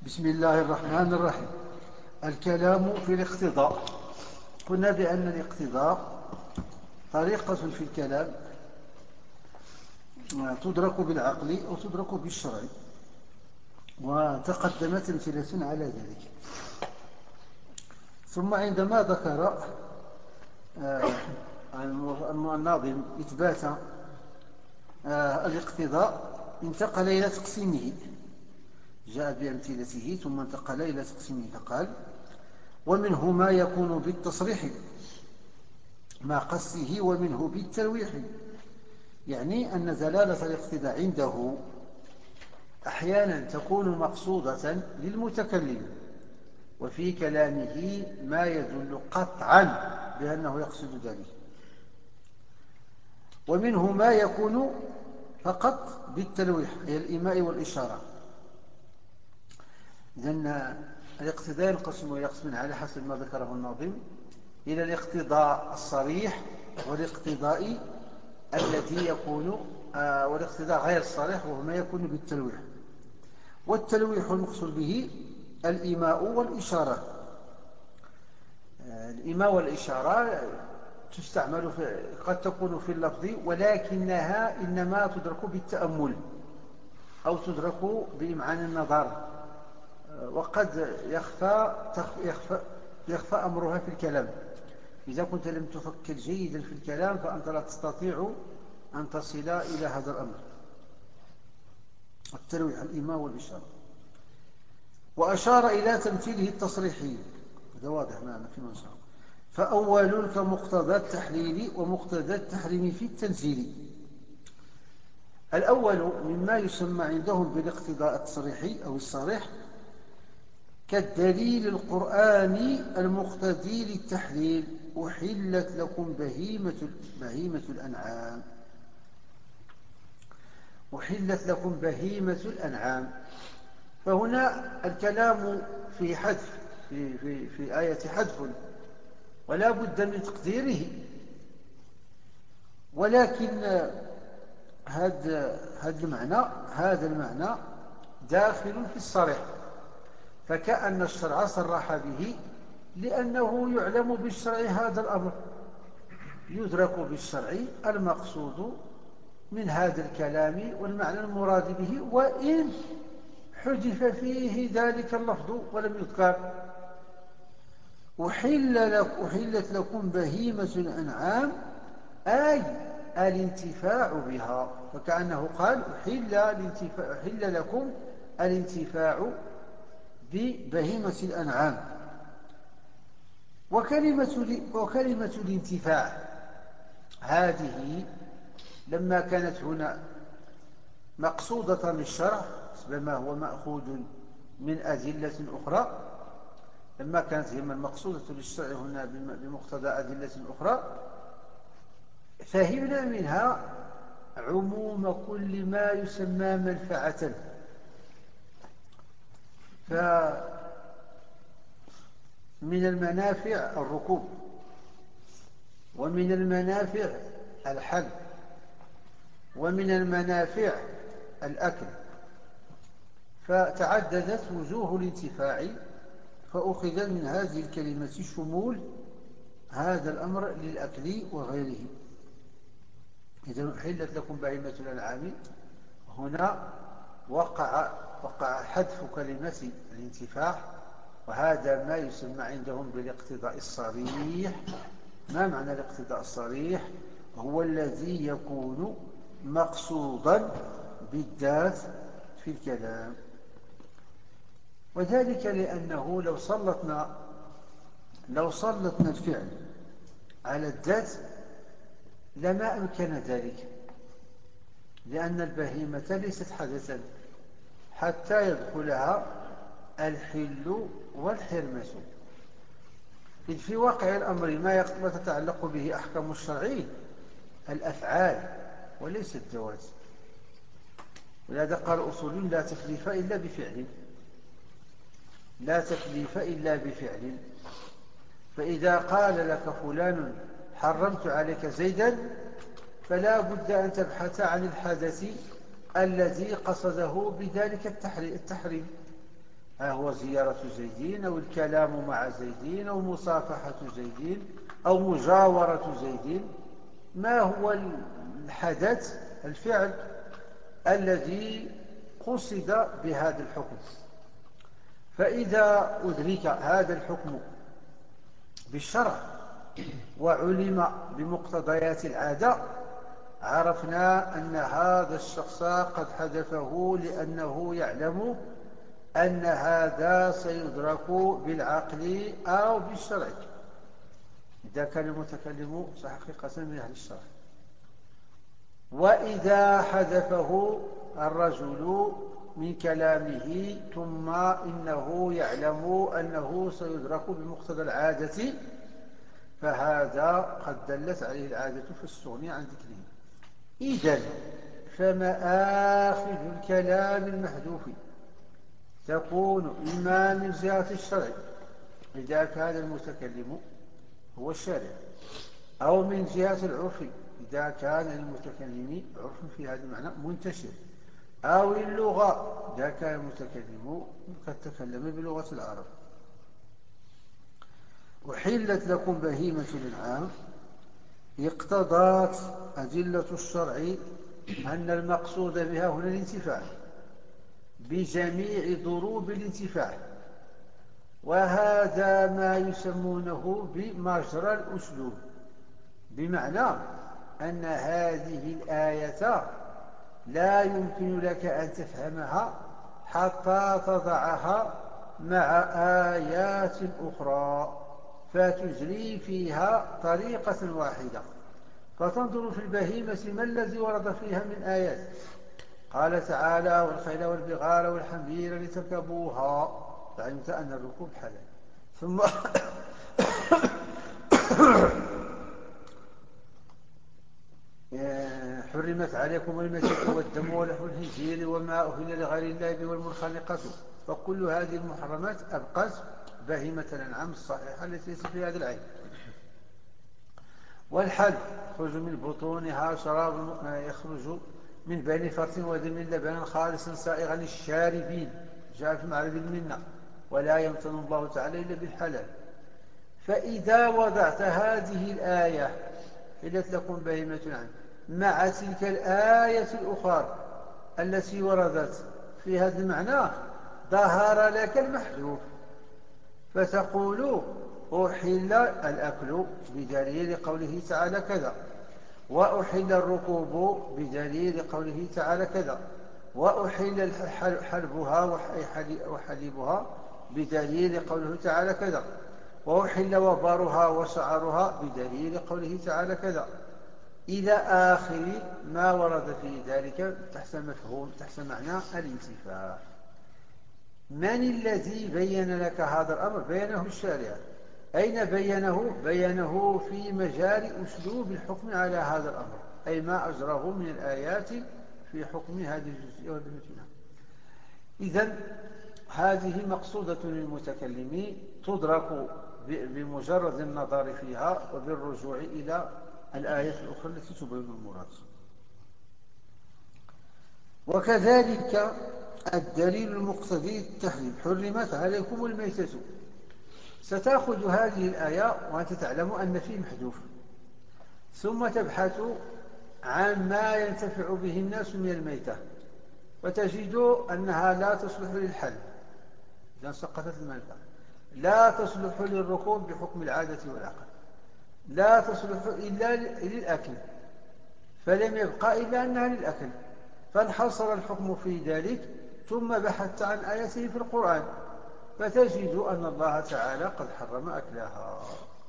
بسم الله الرحمن الرحيم. الكلام في الاقتضاء. قلنا بأن الاقتضاء طريقة في الكلام تدرك بالعقل أو تدرك بالشرع، وتقدمت أمثلة على ذلك. ثم عندما ذكر الناظم إثبات الاقتضاء انتقل إلى تقسيمه، جاء بأمثلته ثم انتقل إلى تقسيمه فقال: ومنه ما يكون بالتصريح مع قصه، ومنه بالتلويح. يعني أن دلالة الاقتضاء عنده أحيانا تكون مقصودة للمتكلم، وفي كلامه ما يدل قطعا بأنه يقصد ذلك. ومنه ما يكون فقط بالتلويح، أي الإيماء والإشارة. إذن الاقتضاء ينقسم إلى قسمين على حسب ما ذكره الناظم: إلى الاقتضاء الصريح، والاقتضاء الذي يكون والاقتضاء غير الصريح، وهو ما يكون بالتلويح. والتلويح المقصود به الإيماء والإشارة. الإيماء والإشارة تستعمل قد تكون في اللفظ، ولكنها إنما تدرك بالتأمل أو تدرك بإمعان النظر، وقد يخفى أمرها في الكلام. إذا كنت لم تفكر جيدا في الكلام فأنت لا تستطيع أن تصل إلى هذا الأمر. التلويح الإيماء والإشارة. وأشار إلى تمثيله التصريحي، هذا واضح معنا في منشأ. فأول كمقتضى التحليل ومقتضى التحريم في التنزيل. الأول مما يسمى عندهم بالاقتضاء التصريحي أو الصريح، كالدليل القرآني المقتضي للتحليل: أحلت لكم بهيمة الأنعام. أحلت لكم بهيمة الأنعام. فهنا الكلام في حذف، في آية حذف، ولا بد من تقديره، ولكن هذا المعنى داخل في الصريح، فكأن الشرع صرح به، لأنه يعلم بالشرع هذا الأمر، يدرك بالشرع المقصود من هذا الكلام والمعنى المراد به، وإن حذف فيه ذلك اللفظ ولم يذكر. أحلت لكم بهيمة الأنعام، أي الانتفاع بها، فكأنه قال أحل لكم الانتفاع ببهيمة الأنعام. وكلمة الانتفاع هذه لما كانت هنا مقصودة للشرع، بما هو مأخوذ من أدلة أخرى، لما كانت هي المقصودة للشرع هنا بمقتضى أدلة أخرى، فهمنا منها عموم كل ما يسمى منفعة. فمن المنافع الركوب، ومن المنافع الحل، ومن المنافع الأكل، فتعددت وجوه الانتفاع، فأخذ من هذه الكلمة شمول هذا الأمر للأكل وغيره. إذا أحلت لكم بهيمة الأنعام، هنا وقع حذف كلمة الانتفاع، وهذا ما يسمى عندهم بالاقتضاء الصريح. ما معنى الاقتضاء الصريح؟ هو الذي يكون مقصودا بالذات في الكلام، وذلك لأنه لو سلطنا الفعل على الذات لما أمكن ذلك، لأن البهيمة ليست حدثا حتى يدخلها الحل والحرمة، إذ في واقع الأمر ما تتعلق به أحكام الشرع الأفعال وليس الذوات. ولهذا قال أصول: لا تكليف إلا بفعل، لا تكليف إلا بفعل. فإذا قال لك فلان حرمت عليك زيدا، فلا بد أن تبحث عن الحدث الذي قصده بذلك التحريم. ها هو زيارة زيدين أو الكلام مع زيدين أو مصافحة زيدين أو مجاورة زيدين. ما هو الحدث، الفعل الذي قصد بهذا الحكم؟ فإذا أدرك هذا الحكم بالشرع وعلم بمقتضيات العادة، عرفنا أن هذا الشخص قد حذفه لأنه يعلم أن هذا سيدرك بالعقل أو بالشرع، إذا كان المتكلم حقيقة من أهل الشرع. وإذا حذفه الرجل من كلامه ثم إنه يعلم أنه سيدرك بمقتضى العادة، فهذا قد دلت عليه العادة فاستغني عن ذكره. إذن فمآخذ الكلام المحذوف تكون إما من جهة الشرع إذا كان المتكلم هو الشارع، أو من جهة العرف إذا كان المتكلم عرف في هذا المعنى منتشر، أو اللغة إذا كان المتكلم قد تكلم بلغة العرب. أحلت لكم بهيمة الأنعام اقتضت أدلة الشرع أن المقصود بها هنا الانتفاع بجميع ضروب الانتفاع، وهذا ما يسمونه بمجرى الأسلوب، بمعنى أن هذه الآية لا يمكن لك أن تفهمها حتى تضعها مع آيات أخرى فتجري فيها طريقة واحدة، فتنظر في البهيمة ما الذي ورد فيها من آيات. قال تعالى: والخيل والبغال والحمير لتركبوها، فعلمت أن الركوب حلال. ثم حرمت عليكم الميتة والدم ولحم الخنزير وما أهل لغير الله به والمنخنقة، فكل هذه المحرمات أبقت بهيمة الأنعام الصحيحة التي ليست في هذا العين. والحلب يخرج من بطونها شراب، يخرج من بين فرث ودم لبنا خالصا سائغا للشاربين، جاء في معرض المنة، ولا يمتن الله تعالى إلا بالحلال. فإذا وضعت هذه الآية حلت لكم بهيمة الأنعام مع تلك الآية الأخرى التي وردت في هذا المعنى، ظهر لك المحذوف، فتقول: أحل الأكل بدليل قوله تعالى كذا، وأحل الركوب بدليل قوله تعالى كذا، وأحل حلبها وحليبها بدليل قوله تعالى كذا، وأحل وبرها وشعرها بدليل قوله تعالى كذا، إلى آخر ما ورد في ذلك تحت مفهوم تحت معنى الانتفاع. من الذي بين لك هذا الأمر؟ بينه الشارع. أين بينه؟ بينه في مجال أسلوب الحكم على هذا الأمر، أي ما أجره من الآيات في حكم هذه الجزئية والمتنة. إذن هذه مقصودة للمتكلم، تدرك بمجرد النظر فيها وبالرجوع إلى الآيات الأخرى التي تبين المراد. وكذلك الدليل المقتضي التحريم: حرمت عليكم الميتة. ستأخذ هذه الآية وأنت تعلم أن فيه محذوف، ثم تبحث عن ما ينتفع به الناس من الميتة، وتجد أنها لا تصلح للحلب إذا سقطت المنفعة، لا تصلح للركوب بحكم العادة والعقل، لا تصلح إلا للأكل، فلم يبقى إلا أنها للأكل، فانحصر الحكم في ذلك. ثم بحثت عن آيته في القرآن فتجد أن الله تعالى قد حرم أكلها،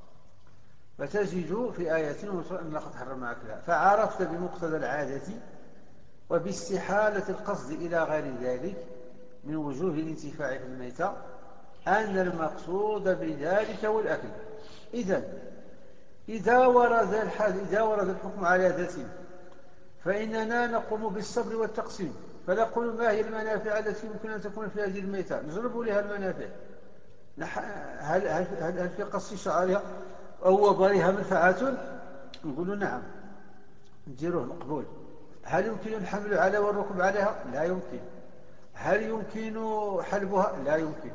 فتجد في آية أن الله قد حرم أكلها، فعرفت بمقتضى العادة وباستحالة القصد إلى غير ذلك من وجوه الانتفاع في الميتة أن المقصود بذلك هو الأكل. إذا ورد الحكم على ذاته فإننا نقوم بالصبر والتقسيم، فنقول: ما هي المنافع التي يمكن أن تكون في هذه الميتة؟ نجرب لها المنافع. هل في قص شعرها أو وبرها منفعة؟ نقول: نعم، نديروه مقبول. هل يمكن الحمل على والركب عليها؟ لا يمكن. هل يمكن حلبها؟ لا يمكن.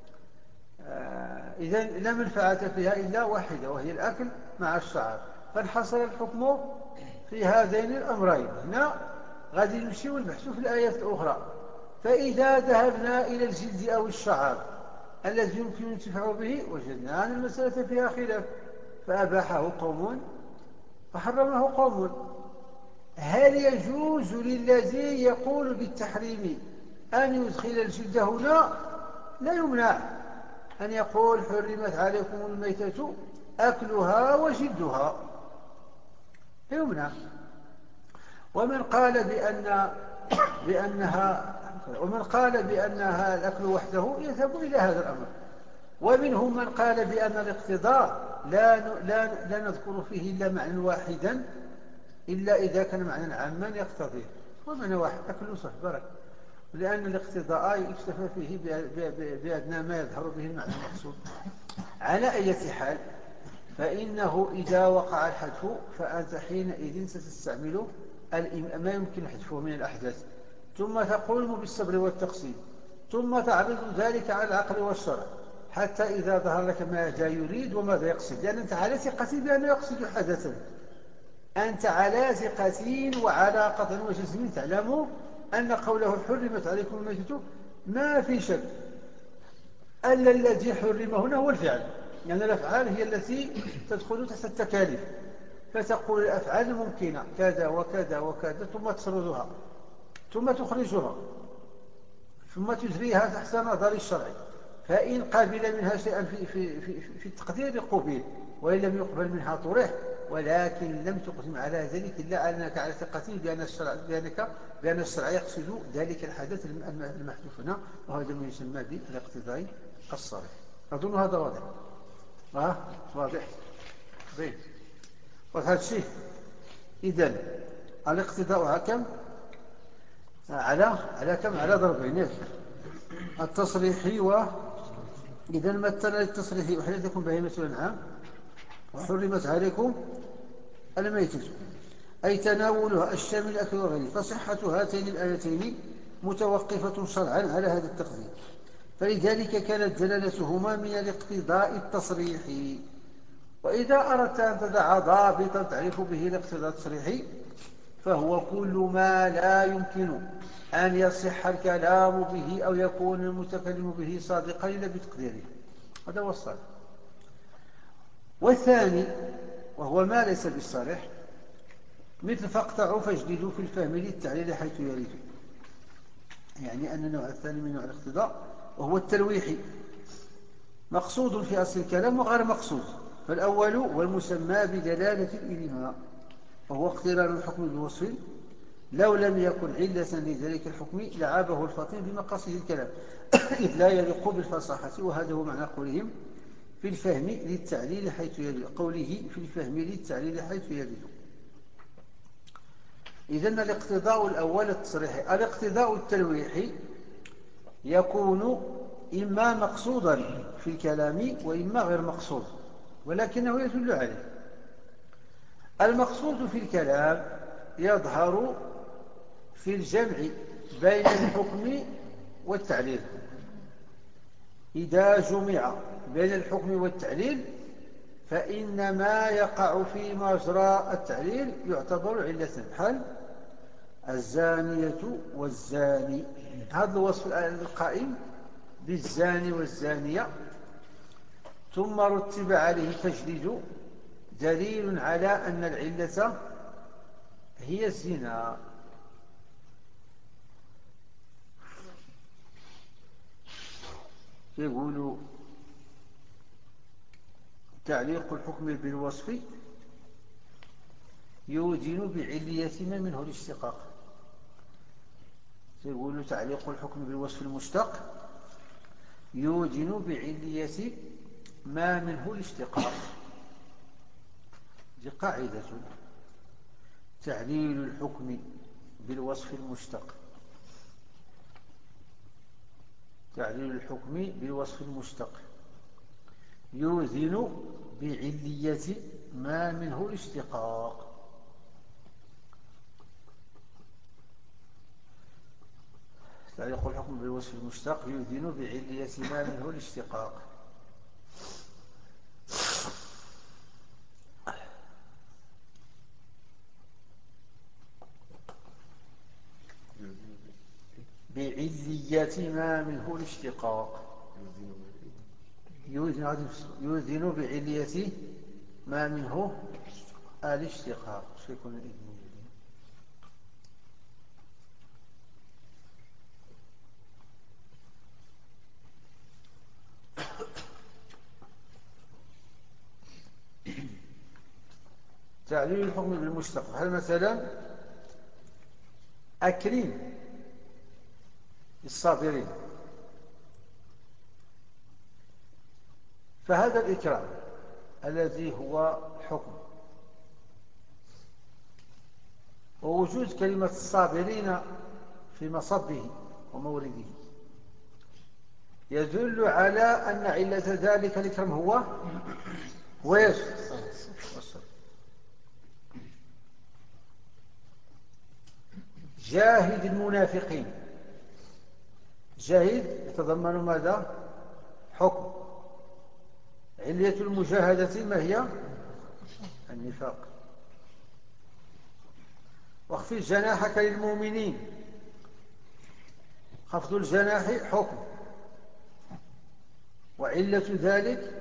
إذن لا منفعة فيها إلا واحدة، وهي الأكل مع الشعر. فانحصر الحكم في هذين الأمرين. هنا غادي نمشي ونبحث في الآيات الأخرى. فإذا ذهبنا إلى الجلد أو الشعر الذي يمكن الانتفاع به وجدنا أن المسألة فيها خلاف، فأباحه قوم فحرمه قوم. هل يجوز للذي يقول بالتحريم أن يدخل الجلد هنا؟ لا يمنع أن يقول حرمت عليكم الميتة أكلها وجلدها، لا يمنع. ومن قال بأنها الأكل وحده يذهب إلى هذا الأمر. ومنهم من قال بأن الاقتضاء لا نذكر فيه إلا معنى واحدا، إلا إذا كان معنى عاما يقتضيه. ومعنى واحد أكل صح برك، لأن الاقتضاء يكتفى فيه بأدنى ما يظهر به المعنى المقصود. على أي حال، فإنه إذا وقع الحذف فأنت حينئذ ستستعمل ما يمكن حذفه من الأحداث، ثم تقوم بالصبر والتقسيم، ثم تعرض ذلك على العقل والشرع، حتى إذا ظهر لك ماذا يريد وماذا يقصد، لأن أنت على ثقة بأنه يقصد حدثا. أنت على ثقة وعلى قطع وجزم تعلم أن قوله حرمت عليكم الميتة ما في شك، ألا الذي حرم هنا هو الفعل، يعني الأفعال هي التي تدخل تحت التكاليف. فتقول الأفعال الممكنة كذا وكذا وكذا، ثم تسردها، ثم تخرجها، ثم تجريها تحت نظر الشرع. فإن قبل منها شيئا في التقدير قبل، وإن لم يقبل منها طرح، ولكن لم تقدم على ذلك إلا أنك على ثقة بأن الشرع يقصد ذلك الحدث المحذوف هنا، وهذا ما يسمى بالاقتضاء الصريح. أظن هذا واضح. واضح بين وهذا الشيء. إذن الاقتضاء كم على كم؟ على ضربين: التصريحي إذا مثلنا للتصريح أحلت لكم بهيمة الأنعام وحرمت عليكم الميتة، أي تناولها الشامل الأكل وغيره. فصحة هاتين الآيتين متوقفة شرعا على هذا التقدير، فلذلك كانت دلالتهما من الاقتضاء التصريحي. وإذا أردت أن تضع ضابطا تعرف به الاقتضاء التصريحي، فهو كل ما لا يمكن أن يصح الكلام به أو يكون المتكلم به صادقا إلا بتقديره. هذا هو الصريح. والثاني وهو ما ليس بالصريح، مثل فاقطعوا فاجددوا في الفهم للتعليل حيث يريد، يعني أن النوع الثاني من نوع الاقتضاء وهو التلويحي، مقصود في أصل الكلام وغير مقصود. فالأول والمسمى بدلالة الإلماء، وهو اقتران الحكم بالوصف لو لم يكن علة لذلك الحكم لعابه الفطين بمقاصد الكلام إذ لا يليق بالفصاحة. وهذا هو معنى قولهم في الفهم للتعليل حيث يريد، قوله في الفهم للتعليل حيث يريد. إذن الاقتضاء الأول التصريحي. الاقتضاء التلويحي يكون إما مقصودا في الكلام وإما غير مقصود، ولكنه يدل عليه. المقصود في الكلام يظهر في الجمع بين الحكم والتعليل. إذا جمع بين الحكم والتعليل فإن ما يقع في مجرى التعليل يعتبر علة، بحال الزانية والزاني. هذا الوصف القائم بالزاني والزانية ثم رتب عليه تجديد دليل على أن العلة هي الزنا. يقول تعليق الحكم بالوصف يوجن بعلية ما منه الاشتقاق. يقول تعليق الحكم بالوصف المشتق يوجن بعلية ما منه الاشتقاق. دي قاعدة: تعليل الحكم بالوصف المشتق، تعليل الحكم بالوصف المشتق يوزن بعلية ما منه الاشتقاق. تعليق الحكم الحكم بالوصف المشتق يؤذن بعلية ما منه الاشتقاق. بعلية ما منه الاشتقاق يؤذن بعلية ما منه الاشتقاق. شو يكون الإذن؟ تعليل الحكم بالمشتق، بحال مثلا أكرم الصابرين، فهذا الإكرام الذي هو حكم، ووجود كلمة الصابرين في مصبه ومورده يدل على أن علة ذلك الإكرام هو ايش؟ الصبر. جاهد المنافقين، جاهد يتضمن ماذا؟ حكم. علية المجاهدة ما هي؟ النفاق. واخفض جناحك للمؤمنين، خفض الجناح حكم، وعلة ذلك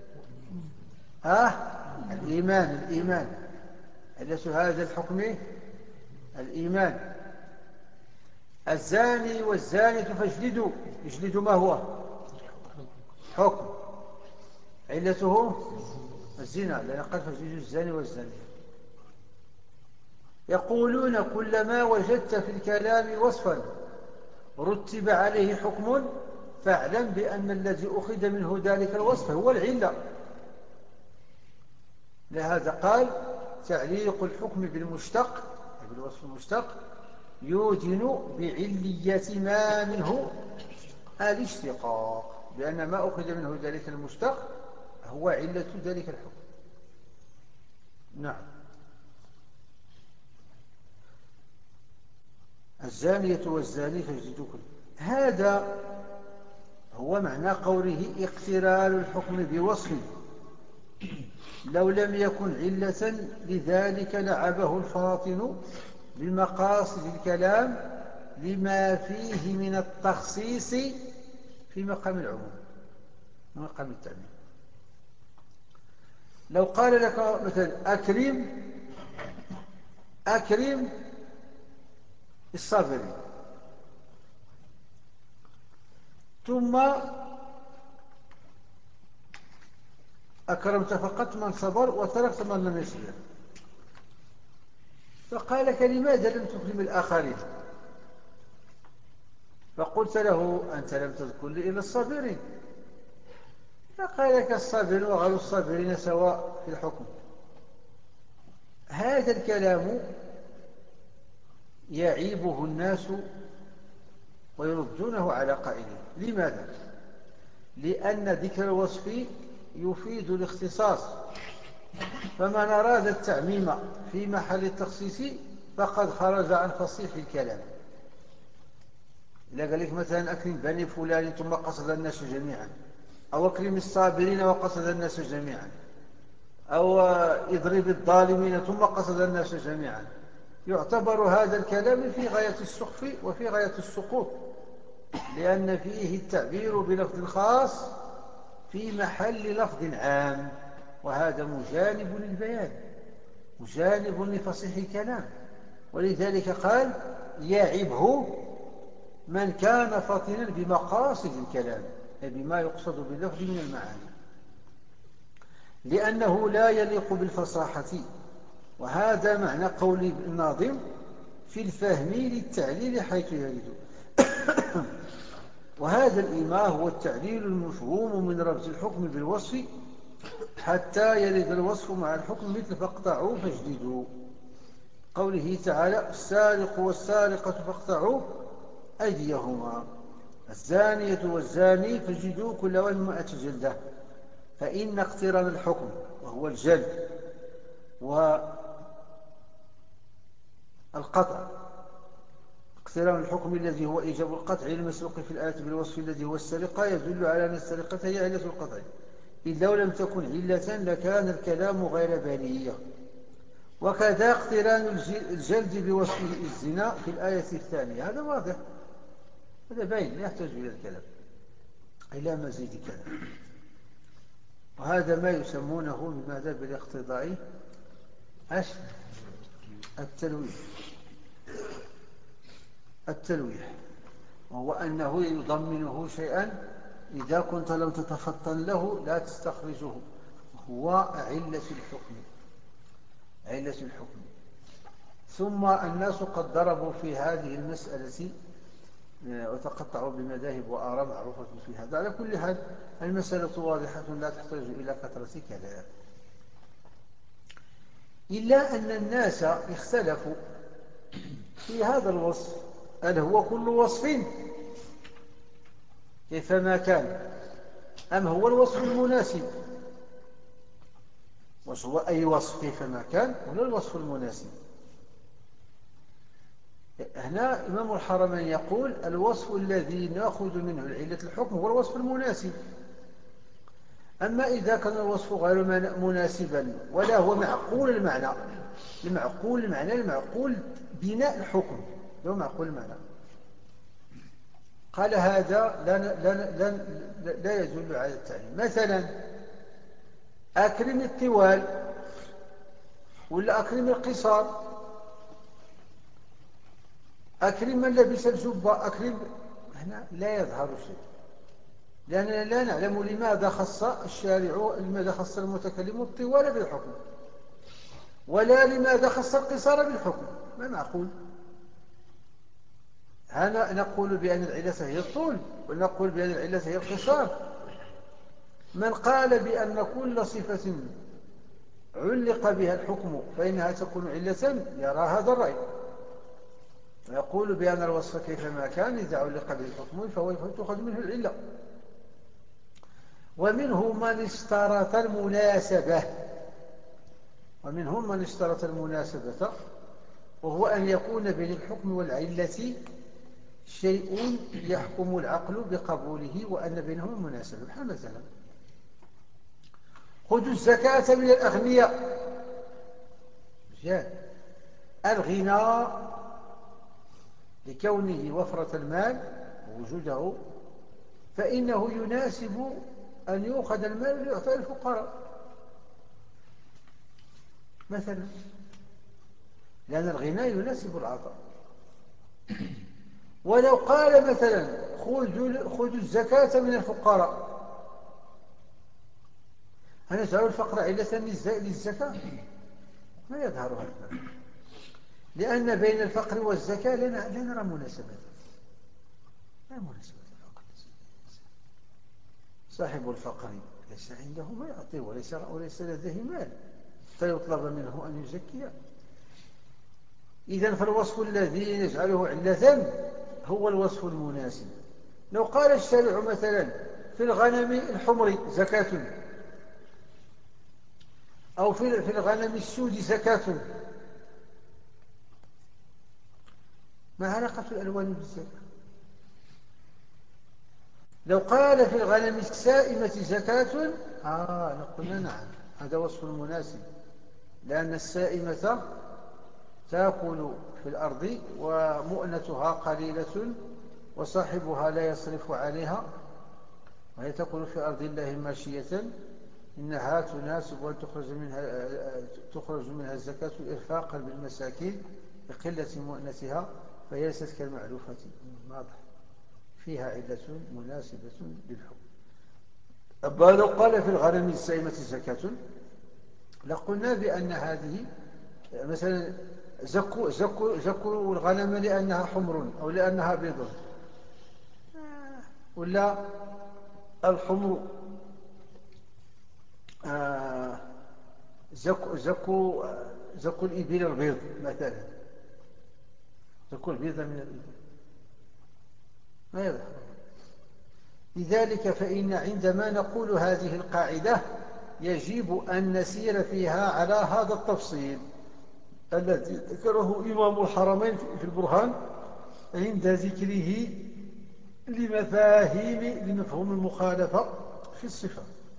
الإيمان. علة هذا الحكم الإيمان. الزاني والزانية فاجلدوا، يجلد ما هو؟ حكم، علته الزنا، لأن قال فاجلدوا الزاني والزانية. يقولون كلما وجدت في الكلام وصفا رتب عليه حكم فاعلم بأن الذي أخذ منه ذلك الوصف هو العلة. لهذا قال تعليق الحكم بالمشتق، بالوصف المشتق، يوجن بعلية ما منه الاشتقاق، بأن ما أخذ منه ذلك المشتق هو علة ذلك الحكم. نعم. الزانية والزاني فاجلدوا كل، هذا هو معنى قوله اقتران الحكم بوصف، لو لم يكن علة لذلك لعبه الفاطن بمقاصد الكلام لما فيه من التخصيص في مقام العموم ومقام التعميم. لو قال لك مثلا أكرم الصابرين، ثم أكرمت فقط من صبر وتركت من لم يصبر، فقال لك لماذا لم تكرم الآخرين؟ فقلت له أنت لم تذكر لي إلا الصابرين، فقال لك الصابرين وغير الصابرين سواء في الحكم. هذا الكلام يعيبه الناس ويردونه على قائله. لماذا؟ لأن ذكر الوصف يفيد الاختصاص، فمن أراد التعميم في محل التخصيص فقد خرج عن فصيح الكلام. إذا قال لك مثلا أكرم بني فلان ثم قصد الناس جميعا، أو أكرم الصابرين وقصد الناس جميعا، أو اضرب الظالمين ثم قصد الناس جميعا، يعتبر هذا الكلام في غاية السخف وفي غاية السقوط، لأن فيه التعبير بلفظ خاص في محل لفظ عام، وهذا مجانب للبيان، مجانب لفصيح الكلام. ولذلك قال يعبه من كان فطنا بمقاصد الكلام، أي بما يقصد باللفظ من المعاني، لأنه لا يليق بالفصاحة. وهذا معنى قول الناظم في الفهم للتعليل حيث يرد. وهذا الإيماء هو التعليل المفهوم من ربط الحكم بالوصف حتى يرد الوصف مع الحكم، مثل فاقطعوا فاجلدوا، قوله تعالى السارق والسارقة فاقطعوا أيديهما، الزانية والزاني فاجلدوا كل واحد 100 جلدة. فإن اقتران الحكم وهو الجلد والقطع، اقتران الحكم الذي هو إيجاب القطع المسروق في الآية بالوصف الذي هو السرقة يدل على أن السرقة هي علة القطع، إذ لو لم تكن علة لكان الكلام غير بلية. وكذا اقتران الجلد بوصفه الزنا في الآية الثانية، هذا واضح، هذا باين، لا يحتاج إلى الكلام إلى مزيد كلام. وهذا ما يسمونه بماذا؟ بالاقتضاء التلويح. التلويح وهو أنه يضمنه شيئا إذا كنت لم تتفطن له لا تستخرجه، هو علة الحكم. علة الحكم. ثم الناس قد ضربوا في هذه المسألة وتقطعوا بمذاهب وآراء معروفة في هذا. على كل حال المسألة واضحة لا تحتاج إلى كثرة كلام، إلا أن الناس اختلفوا في هذا الوصف، هل هو كل وصف كيفما كان، أم هو الوصف المناسب؟ هو أي وصف كيفما كان ولا الوصف المناسب؟ هنا إمام الحرمين يقول الوصف الذي نأخذ منه العلة الحكم هو الوصف المناسب. أما إذا كان الوصف غير مناسبا ولا هو معقول المعنى، المعقول بناء الحكم هو معقول المعنى، قال هذا لا يدل على التعليم. مثلا أكرم الطوال ولا أكرم القصار، أكرم من لبس الجبة، أكرم، هنا لا يظهر شيء، لأننا لا نعلم لماذا خص الشارع، لماذا خص المتكلم الطوال بالحكم، ولا لماذا خص القصار بالحكم، ما معقول. هنا نقول بأن العلة هي الطول ونقول بأن العلة هي القصار. من قال بأن كل صفة علق بها الحكم فإنها تكون علة يرى هذا الرأي، ويقول بأن الوصف كيفما كان إذا علق به الحكم فهو تؤخذ منه العلة. ومنهم من اشترط المناسبة، وهو أن يكون بين الحكم والعلة شيء يحكم العقل بقبوله وأن بينهم مناسبة. بحال مثلا خذوا الزكاة من الأغنياء، الغنى لكونه وفرة المال ووجوده فإنه يناسب أن يؤخذ المال ليعطى الفقراء مثلا، لأن الغنى يناسب العطاء. ولو قال مثلا خذوا الزكاة من الفقراء، هنجعل الفقر علة للزكاة؟ ما يظهر هذا، لأن بين الفقر والزكاة لا نرى مناسبة، لا مناسبة الفقر. صاحب الفقر ليس عنده ما يعطيه وليس لديه مال فيطلب منه أن يزكيه. إذن فالوصف الذي نجعله علة هو الوصف المناسب. لو قال الشارع مثلا في الغنم الحمر زكاة، أو في الغنم السود زكاة، ما علاقة الألوان بالزكاة؟ لو قال في الغنم السائمة زكاة نقول نعم هذا وصف مناسب، لأن السائمة تأكل في الأرض ومؤنتها قليلة وصاحبها لا يصرف عليها وهي تأكل في أرض الله ماشية، إنها تناسب أن تخرج منها الزكاة إرفاقا بالمساكين بقلة مؤنتها، فهي ليست كالمعلوفة، واضح فيها علة مناسبة للحكم. أما لو قال في الغنم السائمة زكاة لقلنا بأن هذه مثلا زكوا الغنم لأنها حمر أو لأنها بيض، ولا الحمر زكوا الإبل البيض مثلا، زكوا البيض من الإبل، ما يظهر. لذلك فإن عندما نقول هذه القاعدة يجب أن نسير فيها على هذا التفصيل الذي ذكره إمام الحرمين في البرهان عند ذكره لمفهوم المخالفة في الصفة.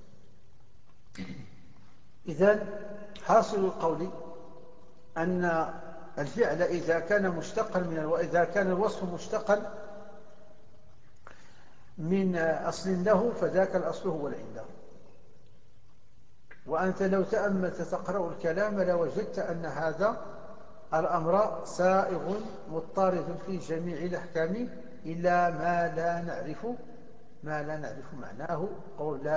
إذن حاصل القول أن الفعل إذا كان مشتقا وإذا كان الوصف مشتقا من أصل له فذاك الأصل هو العلة. وأنت لو تأملت تقرأ الكلام لوجدت أن هذا الأمر سائغ مضطرد في جميع الأحكام إلا ما لا نعرف معناه أو لا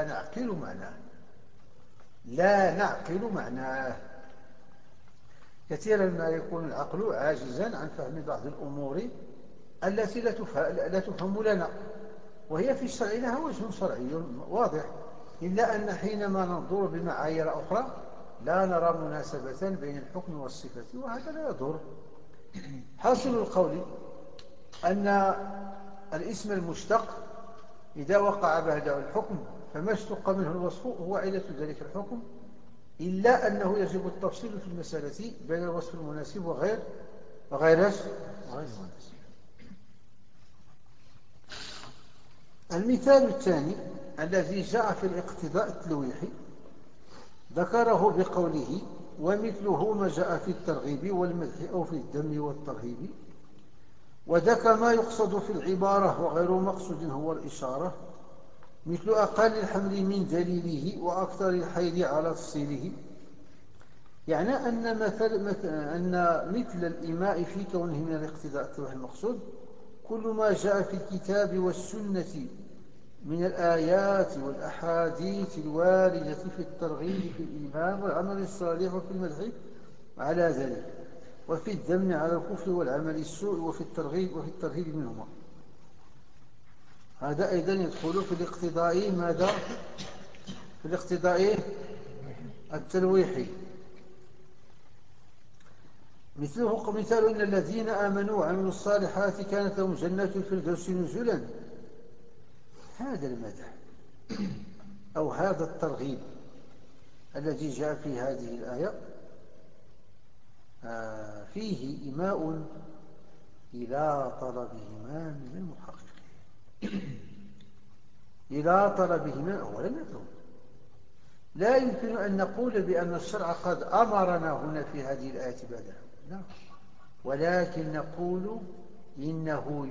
نعقل معناه. كثيرا ما يكون العقل عاجزا عن فهم بعض الأمور التي لا تفهم لنا، وهي في الشرع لها وجه شرعي واضح، إلا أن حينما ننظر بمعايير أخرى لا نرى مناسبة بين الحكم والصفة، وهذا لا يضر. حاصل القول أن الاسم المشتق إذا وقع بعده الحكم فما اشتق منه الوصف هو علة ذلك الحكم، إلا أنه يجب التفصيل في المسألة بين الوصف المناسب وغير المناسب. المثال الثاني الذي جاء في الاقتضاء التلويحي ذكره بقوله: ومثله ما جاء في الترغيب والمدح أو في الذم والترهيب، وذاك ما يقصد في العبارة وغير مقصود هو الإشارة، مثل أقل الحمل من دليله وأكثر الحيل على تفصيله. يعني أن مثل الإيماء في كونه من الاقتضاء التلويحي المقصود كل ما جاء في الكتاب والسنة من الآيات والأحاديث الواردة في الترغيب في الإيمان والعمل الصالح وفي المدح على ذلك، وفي الذم على الكفر والعمل السوء وفي الترهيب منهما. هذا أيضا يدخل في الاقتضاء ماذا؟ في الاقتضاء التلويحي. مثال إن الذين آمنوا وعملوا الصالحات كانت لهم جنات الفردوس نزلا. هذا المدح أو هذا الترغيب الذي جاء في هذه الآية فيه إيماء إلى طلبهما من المحققين. إلى طلبهما أولا مطلوب. لا يمكن أن نقول بأن الشرع قد أمرنا هنا في هذه الآية بعدها، لا، ولكن نقول إنه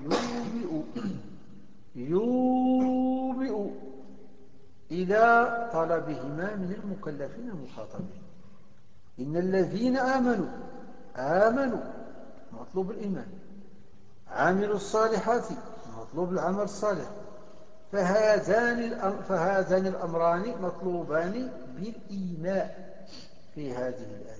يومئ إلى طلبهما من المكلفين المخاطبين. إن الذين آمنوا مطلوب الإيمان، عملوا الصالحات مطلوب العمل الصالح، فهذان الأمران مطلوبان بالإيماء في هذه الآية.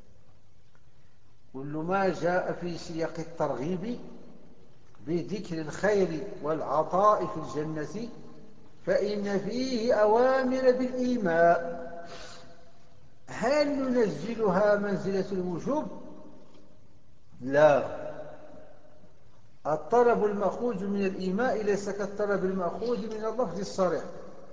كل ما جاء في سياق الترغيب بذكر الخير والعطاء في الجنة فإن فيه أوامر بالإيماء. هل ننزلها منزلة الوجوب؟ لا. الطلب المأخوذ من الإيماء ليس كالطلب المأخوذ من اللفظ الصريح.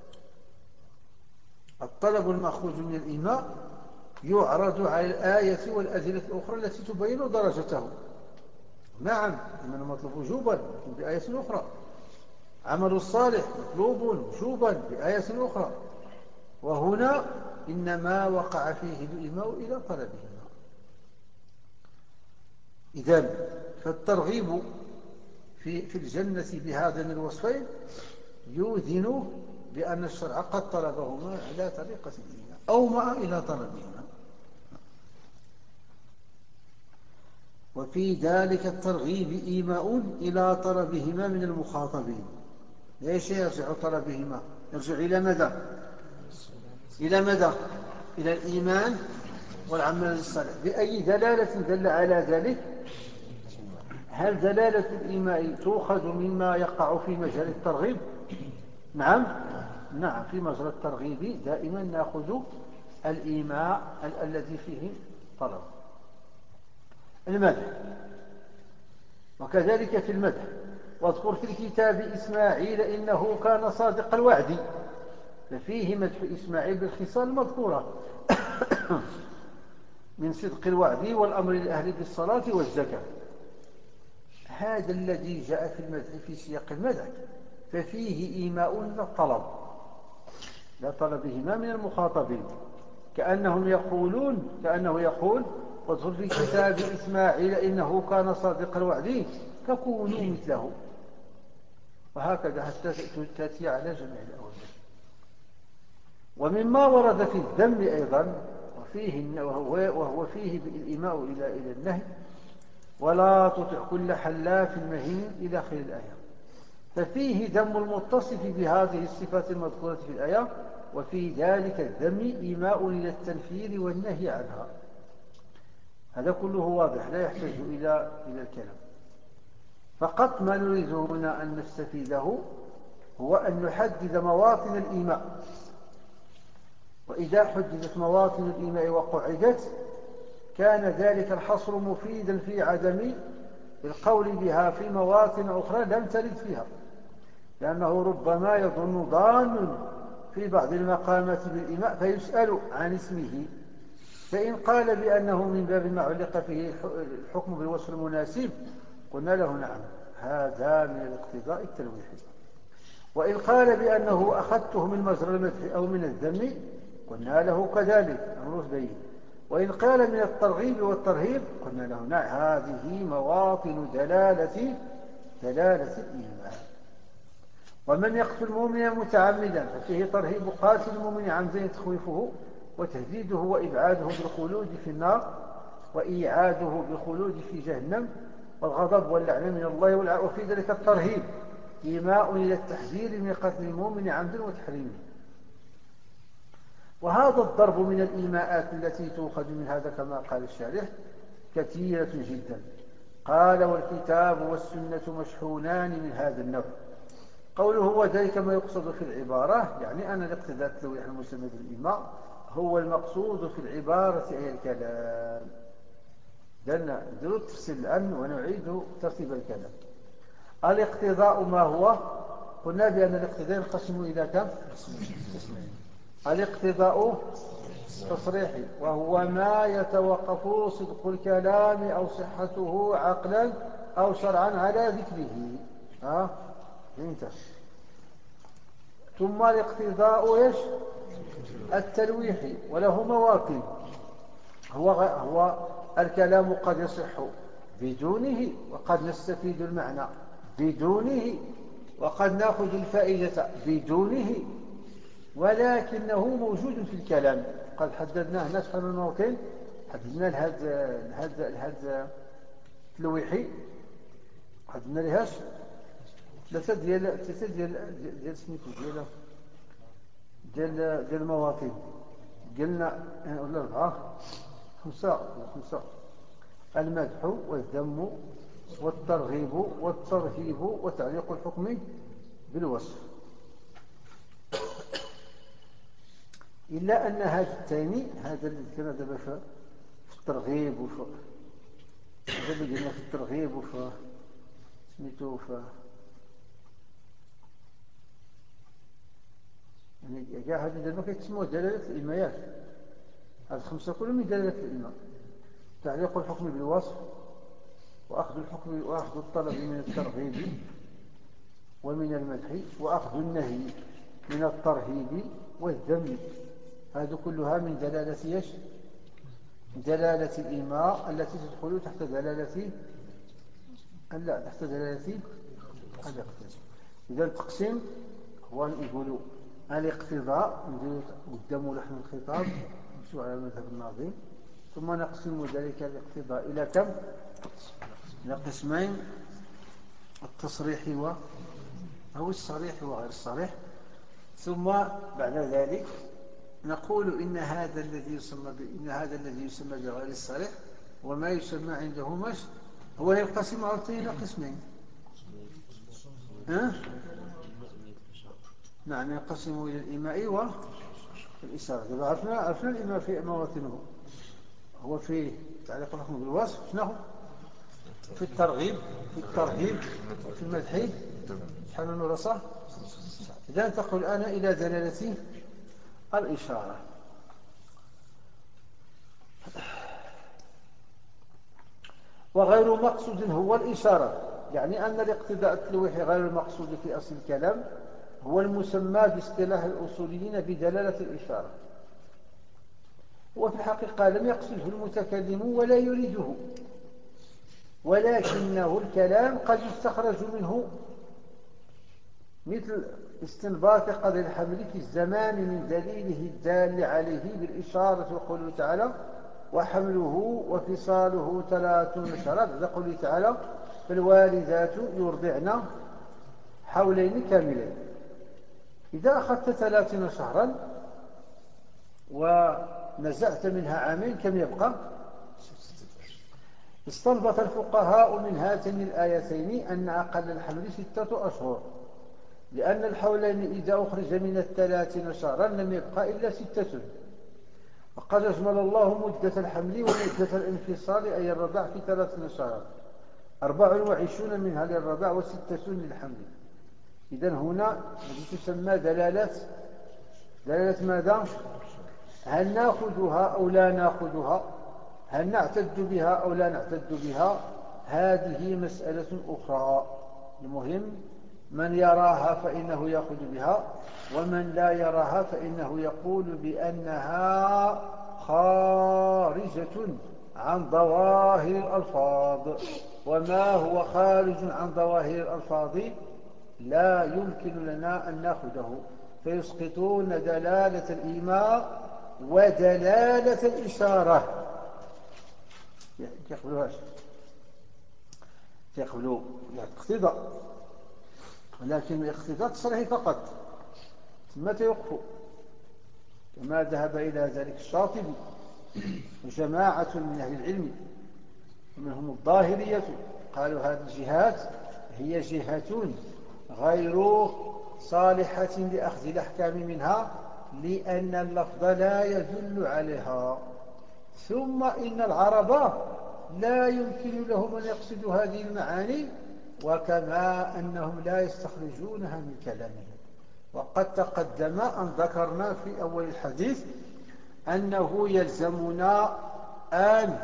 الطلب المأخوذ من الإيماء يعرض على الآية والأدلة الأخرى التي تبين درجته. نعم، الإيمان مطلوب وجوبا لكن بآية أخرى، عمل الصالح مطلوب وجوبا بآية أخرى، وهنا إنما وقع فيه الإيماء إلى طلبهما. إذن فالترغيب في الجنة بهذين الوصفين يوذن بأن الشرع قد طلبهما على طريقة الإيمان أو ما إلى طلبهما. وفي ذلك الترغيب إيماء إلى طلبهما من المخاطبين. ليش يرجع طلبهما؟ يرجع إلى ماذا؟ إلى الإيمان والعمل الصالح. بأي دلالة دل على ذلك؟ هل دلالة الإيماء تؤخذ مما يقع في مجال الترغيب؟ نعم، في مجال الترغيب دائما نأخذ الإيماء الذي فيه طلب. المدح وكذلك في المدح: واذكر في الكتاب إسماعيل إنه كان صادق الوعد، ففيه مدح إسماعيل بالخصال المذكورة من صدق الوعد والأمر للأهل بالصلاة والزكاة. هذا الذي جاء في المدح في سياق المدح ففيه إيماء للطلب لا طلبهما من المخاطبين، كأنه يقول واذكر في كتاب إسماعيل إنه كان صادق الوعد فكونوا مثله، وهكذا حتى تأتي على جميع الأوامر. ومما ورد في الذم أيضا وهو فيه الإيماء إلى النهي ولا تطع كل حلاف مهين إلى آخر الآية، ففيه ذم المتصف بهذه الصفات المذكورة في الآية، وفي ذلك الذم إيماء إلى التنفير والنهي عنها. هذا كله واضح لا يحتاج إلى الكلام. فقط ما نريد هنا أن نستفيده هو أن نحدد مواطن الإيماء، وإذا حددت مواطن الإيماء وقعدت كان ذلك الحصر مفيدا في عدم القول بها في مواطن أخرى لم ترد فيها، لأنه ربما يظن ظان في بعض المقامات بالإيماء فيسأل عن اسمه، فإن قال بأنه من باب ما علق فيه الحكم بالوصف المناسب قلنا له نعم هذا من الاقتضاء التلويحي، وإن قال بأنه أخذته من مجرى المدح أو من الذم قلنا له كذلك أمر بين، وإن قال من الترغيب والترهيب قلنا له نعم هذه مواطن دلالة الإيمان. ومن يقتل مؤمنا متعمدا ففيه ترهيب قاتل المؤمن عمدا تخويفه وتهديده وإبعاده بالخلود في النار وإيعاده بالخلود في جهنم والغضب واللعنة من الله، وفي ذلك الترهيب إيماء إلى التحذير من قتل المؤمن عمدا وتحريمه. وهذا الضرب من الإيماءات التي تؤخذ من هذا كما قال الشارح كثيرة جدا، قال والكتاب والسنة مشحونان من هذا النوع. قوله وذلك ما يقصد في العبارة يعني أن الاقتضاء التلويح المسمى بالإيماء هو المقصود في العبارة أي الكلام. ندير التفصيل الآن ونعيد ترتيب الكلام. الاقتضاء ما هو؟ قلنا بأن الاقتضاء ينقسم إلى كم؟ قسمين. الاقتضاء تصريحي وهو ما يتوقف صدق الكلام أو صحته عقلا أو شرعا على ذكره. انتهى. ثم الاقتضاء التلويحي وله مواطن، هو الكلام قد يصح بدونه وقد نستفيد المعنى بدونه وقد نأخذ الفائدة بدونه، ولكنه موجود في الكلام. قد حددناه هنا شحال من موطن، حددنا لهذا التلويحي حددنا لهاش ثلاثة ديال سميتو ديال المواطن، قلنا ولا أربعة خمسة المدح والذم والترغيب والترهيب وتعليق الحكم بالوصف. إلا أن هذا الثاني هذا اللي كان دابا في الترغيب هذا اللي قلنا في الترغيب وفي سميتو يعني كاع هذه دابا كيتسموا دلالة الإيماءات، هذه الخمسة كلهم من دلالة الإيماء: تعليق الحكم بالوصف وأخذ الطلب من الترغيب ومن المدح وأخذ النهي من الترهيب والذم، هذه كلها من دلالة الإيماء التي تدخل تحت دلالة الاقتضاء. إذا التقسيم هو يقولوا الاقتضاء قداموا لحن الخطاب نمشوا على مذهب الناظم، ثم نقسم ذلك الاقتضاء إلى كم؟ إلى قسمين: التصريح أو الصريح وغير الصريح. ثم بعد ذلك نقول إن هذا الذي يسمى بغير الصريح وما يسمى عنده هو ينقسم إلى قسمين. نعم ينقسم إلى الإيماء والإشارة. عرفنا الإيماء في مواطنه، هو في تعليق الحكم بالوصف، شنو في الترغيب في الترهيب وفي المدح شحال من رصة. إذا ننتقل الآن إلى دلالة الإشارة. وغير مقصود هو الإشارة يعني أن الاقتضاء التلويحي غير المقصود في أصل الكلام هو المسمى باصطلاح الأصوليين بدلالة الإشارة، وفي الحقيقة لم يقصده المتكلم ولا يريده، ولكنه الكلام قد يستخرج منه مثل استنباط قدر الحمل في الزمان من دليله الدال عليه بالإشارة، وقوله تعالى وحمله وفصاله 30 شهرا، بعد قوله تعالى فالوالدات يرضعن حولين كاملين. إذا أخذت 30 شهرا ونزعت منها عامين كم يبقى؟ استنبط الفقهاء من هاتين الآيتين أن أقل الحمل 6 أشهر، لأن الحولين إذا أخرج من 30 شهرا لم يبقى إلا 6. وقد أجمل الله مدة الحمل ومدة الانفصال أي الرضاع في 30 شهرا، 24 منها للرضاع و6 للحمل. إذن هنا التي تسمى دلالة ماذا؟ هل نأخذها أو لا نأخذها؟ هل نعتد بها أو لا نعتد بها؟ هذه مسألة أخرى. المهم من يراها فإنه يأخذ بها، ومن لا يراها فإنه يقول بأنها خارجة عن ظواهر الألفاظ، وما هو خارج عن ظواهر الألفاظ لا يمكن لنا أن نأخذه، فيسقطون دلالة الإيماء ودلالة الإشارة. يقبلوهاش، يقبلوا الاقتضاء، ولكن الاقتضاء تصريحي فقط، ثم توقفوا، كما ذهب إلى ذلك الشاطبي وجماعة من أهل العلم ومنهم الظاهرية، قالوا هذه الجهات هي جهة غير صالحة لأخذ الأحكام منها لأن اللفظ لا يدل عليها. ثم إن العرب لا يمكن لهم أن يقصدوا هذه المعاني، وكما أنهم لا يستخرجونها من كلامهم. وقد تقدم أن ذكرنا في أول الحديث أنه يلزمنا أن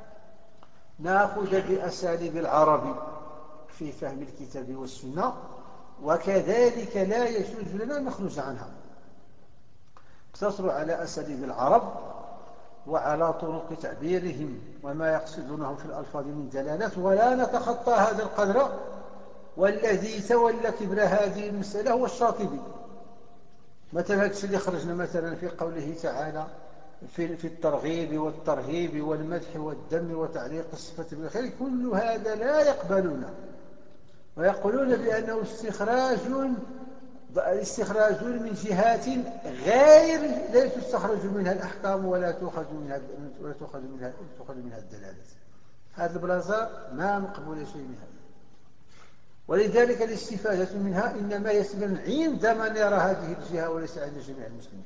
نأخذ بأساليب العرب في فهم الكتاب والسنة، وكذلك لا يجوز لنا أن نخرج عنها، نقتصر على أساليب العرب وعلى طرق تعبيرهم وما يقصدونه في الألفاظ من دلالات، ولا نتخطى هذا القدر. والذي تولى كبر هذه المسألة هو الشاطبي. مثلا هذا الشيء اللي خرجنا مثلا في قوله تعالى في الترغيب والترهيب والمدح والذم وتعليق الصفة بالخير، كل هذا لا يقبلونه، ويقولون بأنه استخراج من جهات غير لا تستخرج منها الأحكام ولا تؤخذ منها الدلالات. هذا البلاصة ما نقبل شيء من هذا، ولذلك الاستفادة منها إنما يسمن عند من يرى هذه الجهة وليس عند جميع المسلمين.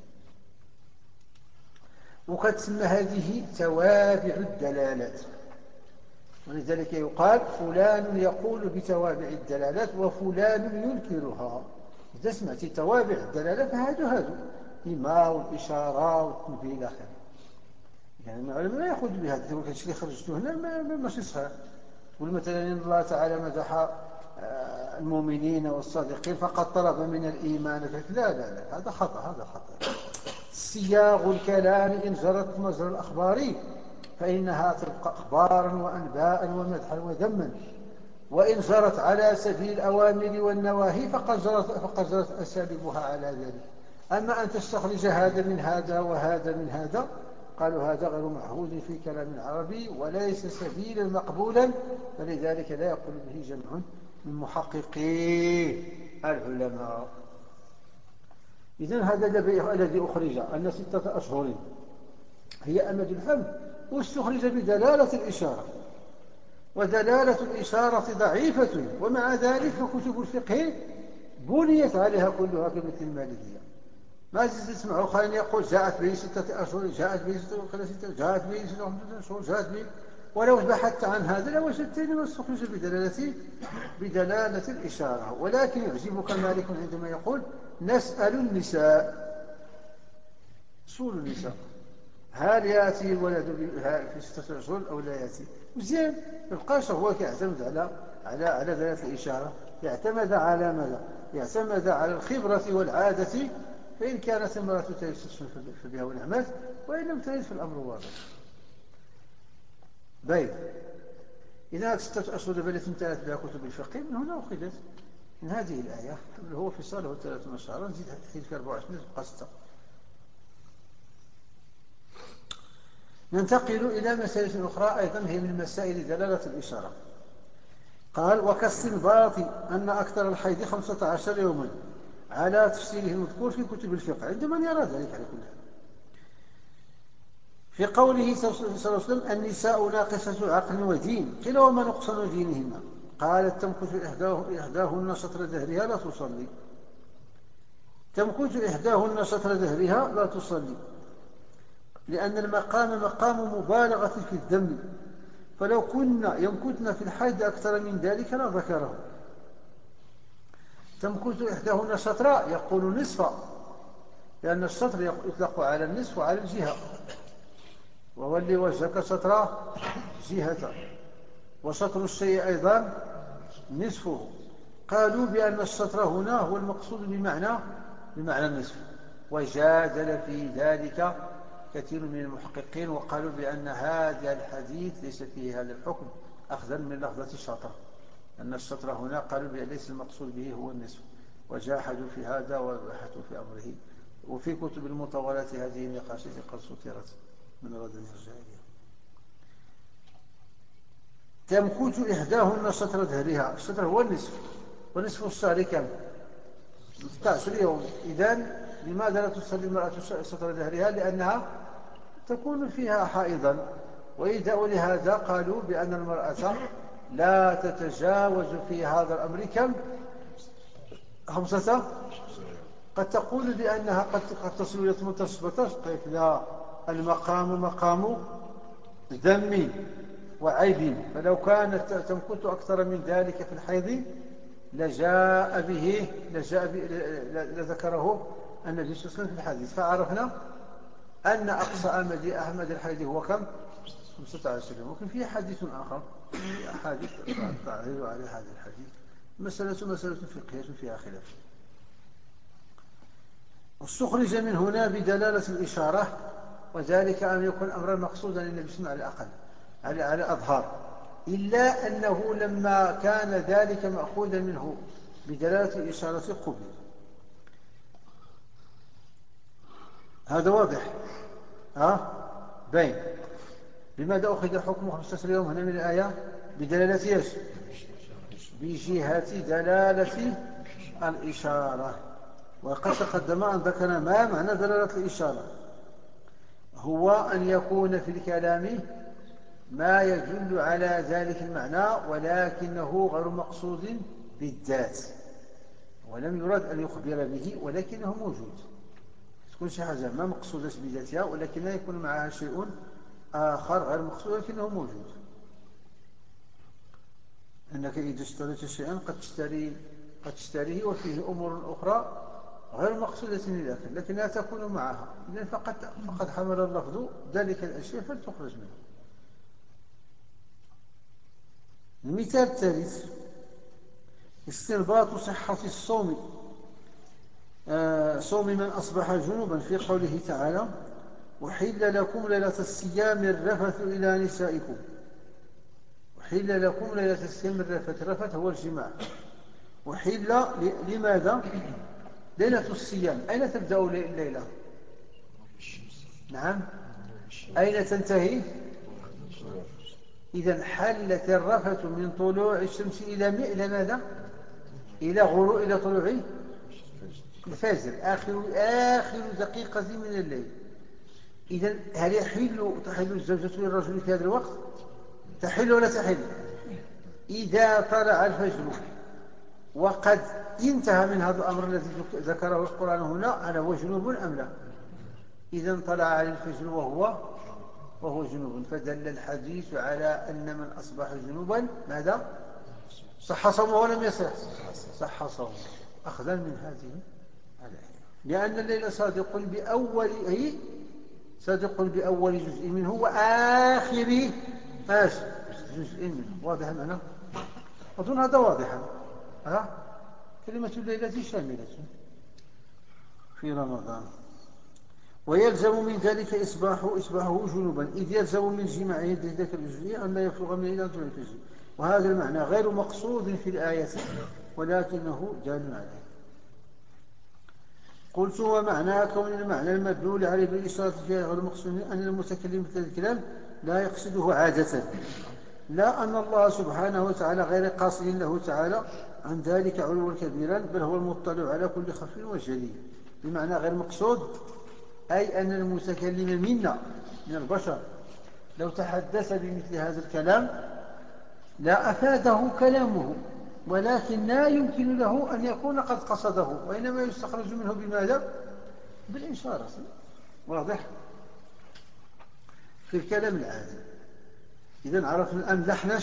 وقد تسمى هذه توابع الدلالات، ولذلك يقال فلان يقول بتوابع الدلالات وفلان ينكرها. إذا سمعت توابع الدلالة فهذا إما والإشارة والتنبيه إلى آخره. يعني العلماء لا يأخذ بهذا، تقول هذا الشيء اللي خرجته هنا ماشي صحيح. تقول مثلا إن الله تعالى مدح المؤمنين والصادقين فقد طلب من الإيمان، لا هذا خطأ. سياغ الكلام إن جرت مجرى الأخبار فإنها تبقى أخبارا وأنباء ومدحا وذما، وإن جرت على سبيل الأوامر والنواهي فقد جرت أساليبها على ذلك. أما أن تستخرج هذا من هذا وهذا من هذا، قالوا هذا غير معهود في كلام العربي وليس سبيلا مقبولا، فلذلك لا يقول به جمع من محققي العلماء. إذن هذا الذي أخرج أن 6 أشهر هي أمد الحمل، واستخرج بدلالة الإشارة، ودلالة الإشارة ضعيفة، ومع ذلك فكتب الفقه بنيت عليها كلها كمثل المالكية. ما تسمع خالد يقول جاءت به 6 أشهر، جاءت به 6 جاءت به 6 أشهر، جاءت به، ولو بحثت عن هذا لوجدت ما استخرج بدلالة الإشارة. ولكن يعجبك مالك عندما يقول نسأل النساء، سول النساء هل يأتي الولد في 6 أشهر أو لا يأتي؟ مزيان، يبقاش هو كيعتمد على على دلالة الإشارة اعتمد على ماذا؟ اعتمد على الخبرة والعادة، فإن كانت المرأة تريد فبها ونعمت، وإن لم تريد فالأمر واضح. باين. إذا هذه 6 أشهر التي امتلأت بها كتب الفقه من هنا أخذت من هذه الآية. حمله وفصاله 30 شهرا، نزيد حيث في 24 تبقى 6. ننتقل إلى مسألة أخرى أيضا هي من مسائل دلالة الإشارة. قال: وكاستنباط أن أكثر الحيض 15 يوما على تفسيره المذكور في كتب الفقه، عند من يرى ذلك على كل حال. في قوله صلى الله عليه وسلم: النساء ناقصة عقل ودين، قيل: وما نقصن دينهن؟ قالت: تمكث إحداهن شطر دهرها لا تصلي. تمكث إحداهن شطر دهرها لا تصلي، لأن المقام مقام مبالغة في الذم، فلو كنا يمكثن في الحيض أكثر من ذلك لذكره. تمكث إحداهن شطر يقول نصف، لأن الشطر يطلق على النصف وعلى الجهة، وولي وجهك شطر جهة، وشطر الشيء أيضا نصفه. قالوا بأن الشطر هنا هو المقصود بمعنى النصف، وجادل في ذلك كثير من المحققين، وقالوا بأن هذا الحديث ليس فيه هذا الحكم أخذا من لفظة الشطر، أن الشطر هنا قالوا بأن ليس المقصود به هو النصف، وجاحدوا في هذا وبحثوا في أمره. وفي كتب المطولات هذه النقاشات قد سطرت من رد الجاهلية. تمكث إحداهن شطر دهرها، الشطر هو النصف، ونصف الشهر كم؟ 15 يوم. إذن لماذا لا تصلي المرأة شطر دهرها؟ لأنها تكون فيها حائضا، وإيذاء لهذا قالوا بأن المرأة لا تتجاوز في هذا الأمر كم؟ 5. قد تقول بأنها قد تصل إلى 18. طيب لا، المقام مقام ذم وعيب، فلو كانت تمكث أكثر من ذلك في الحيض لذكره النبي صلى الله عليه وسلم في الحديث، فعرفنا أن أقصى أمد الحيض هو كم؟ 15 يوم. وكان فيه حديث آخر، في أحاديث تعرض على هذا الحديث. مسألة فقهية فيها خلاف. واستخرج من هنا بدلالة الإشارة، وذلك أن يكون أمرا مقصودا للنبي صلى الله عليه وسلم على الأظهار، إلا أنه لما كان ذلك مأخوذا منه بدلالة الإشارة قبل. هذا واضح؟ باين. لماذا أخذ حكم 15 يوم هنا من الآية؟ بدلالة إيش؟ بجهة دلالة الإشارة. وقد تقدم أن ذكر ما معنى دلالة الإشارة، هو أن يكون في الكلام ما يدل على ذلك المعنى ولكنه غير مقصود بالذات، ولم يرد أن يخبر به ولكنه موجود. تكون شي حاجة ما مقصودة بذاتها ولكنها يكون معها شيء آخر غير مقصود ولكنه موجود. أنك إذا اشتريت شيئا قد تشتريه وفيه أمور أخرى غير مقصودة للأكل لكنها تكون معها، إذن فقد حمل اللفظ ذلك الأشياء فلتخرج منه. المثال الثالث: استنباط صحة الصوم، صوم من أصبح جنوبا، في قوله تعالى: وحل لكم ليلة الصيام الرفث إلى نسائكم. وحل لكم ليلة الصيام الرفث، الرفث هو الجماع. وحل لماذا؟ ليلة الصيام أين تبدأ الليلة؟ نعم، أين تنتهي؟ إذن حلت الرفث من طلوع الشمس إلى ماذا؟ إلى طلوع الفجر، آخر دقيقة من الليل. إذن هل تحل الزوجة للرجل في هذا الوقت؟ تحل ولا تحل؟ إذا طلع الفجر وقد انتهى من هذا الأمر الذي ذكره القرآن هنا، هل هو جنوب أم لا؟ إذن طلع على الفجر وهو جنوب، فدل الحديث على أن من أصبح جنوبا ماذا؟ صح صومه ولم يصح؟ صح صومه، أخذا من هذه الآية، لأن الليل صادق بأول جزء منه وآخر جزء منه. واضح المعنى؟ أظن هذا واضحا. كلمة الليلة شاملة في رمضان. ويلزم من ذلك إصباحه جنوبا، إذ يلزم من جماع يد ذاك الجزئية أن لا يفرغ من إلى طلوع الفجر، وهذا المعنى غير مقصود في الآية ولكنه دال عليه. قلت ومعنى كون المعنى المدلول عليه بالإشارة فيها غير مقصود أن المتكلم في الكلام لا يقصده عادة، لا أن الله سبحانه وتعالى غير قاصد له تعالى عن ذلك علوا كبيرا، بل هو المطلع على كل خفي وجلي. بمعنى غير مقصود أي أن المتكلم منا من البشر لو تحدث بمثل هذا الكلام لا أفاده كلامه، ولكن لا يمكن له أن يكون قد قصده، وإنما يستخرج منه بماذا؟ بالإشارة. واضح؟ في الكلام العادي. إذن عرفنا الآن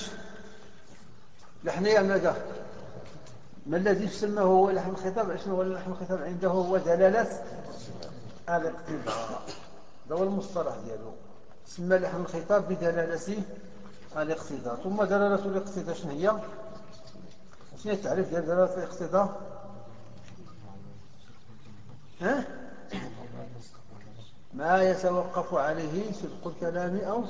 لحنية ماذا؟ ما الذي يسمى هو لحن الخطاب؟ اسمه هو لحن الخطاب عنده هو دلالة الاقتضاء. ده هو المصطلح ديالو، سمى لحن الخطاب بدلالة الاقتضاء. ثم دلالة الاقتضاء شنو هي؟ شنو التعريف ديال دلالة الاقتضاء؟ ما يتوقف عليه صدق الكلام أو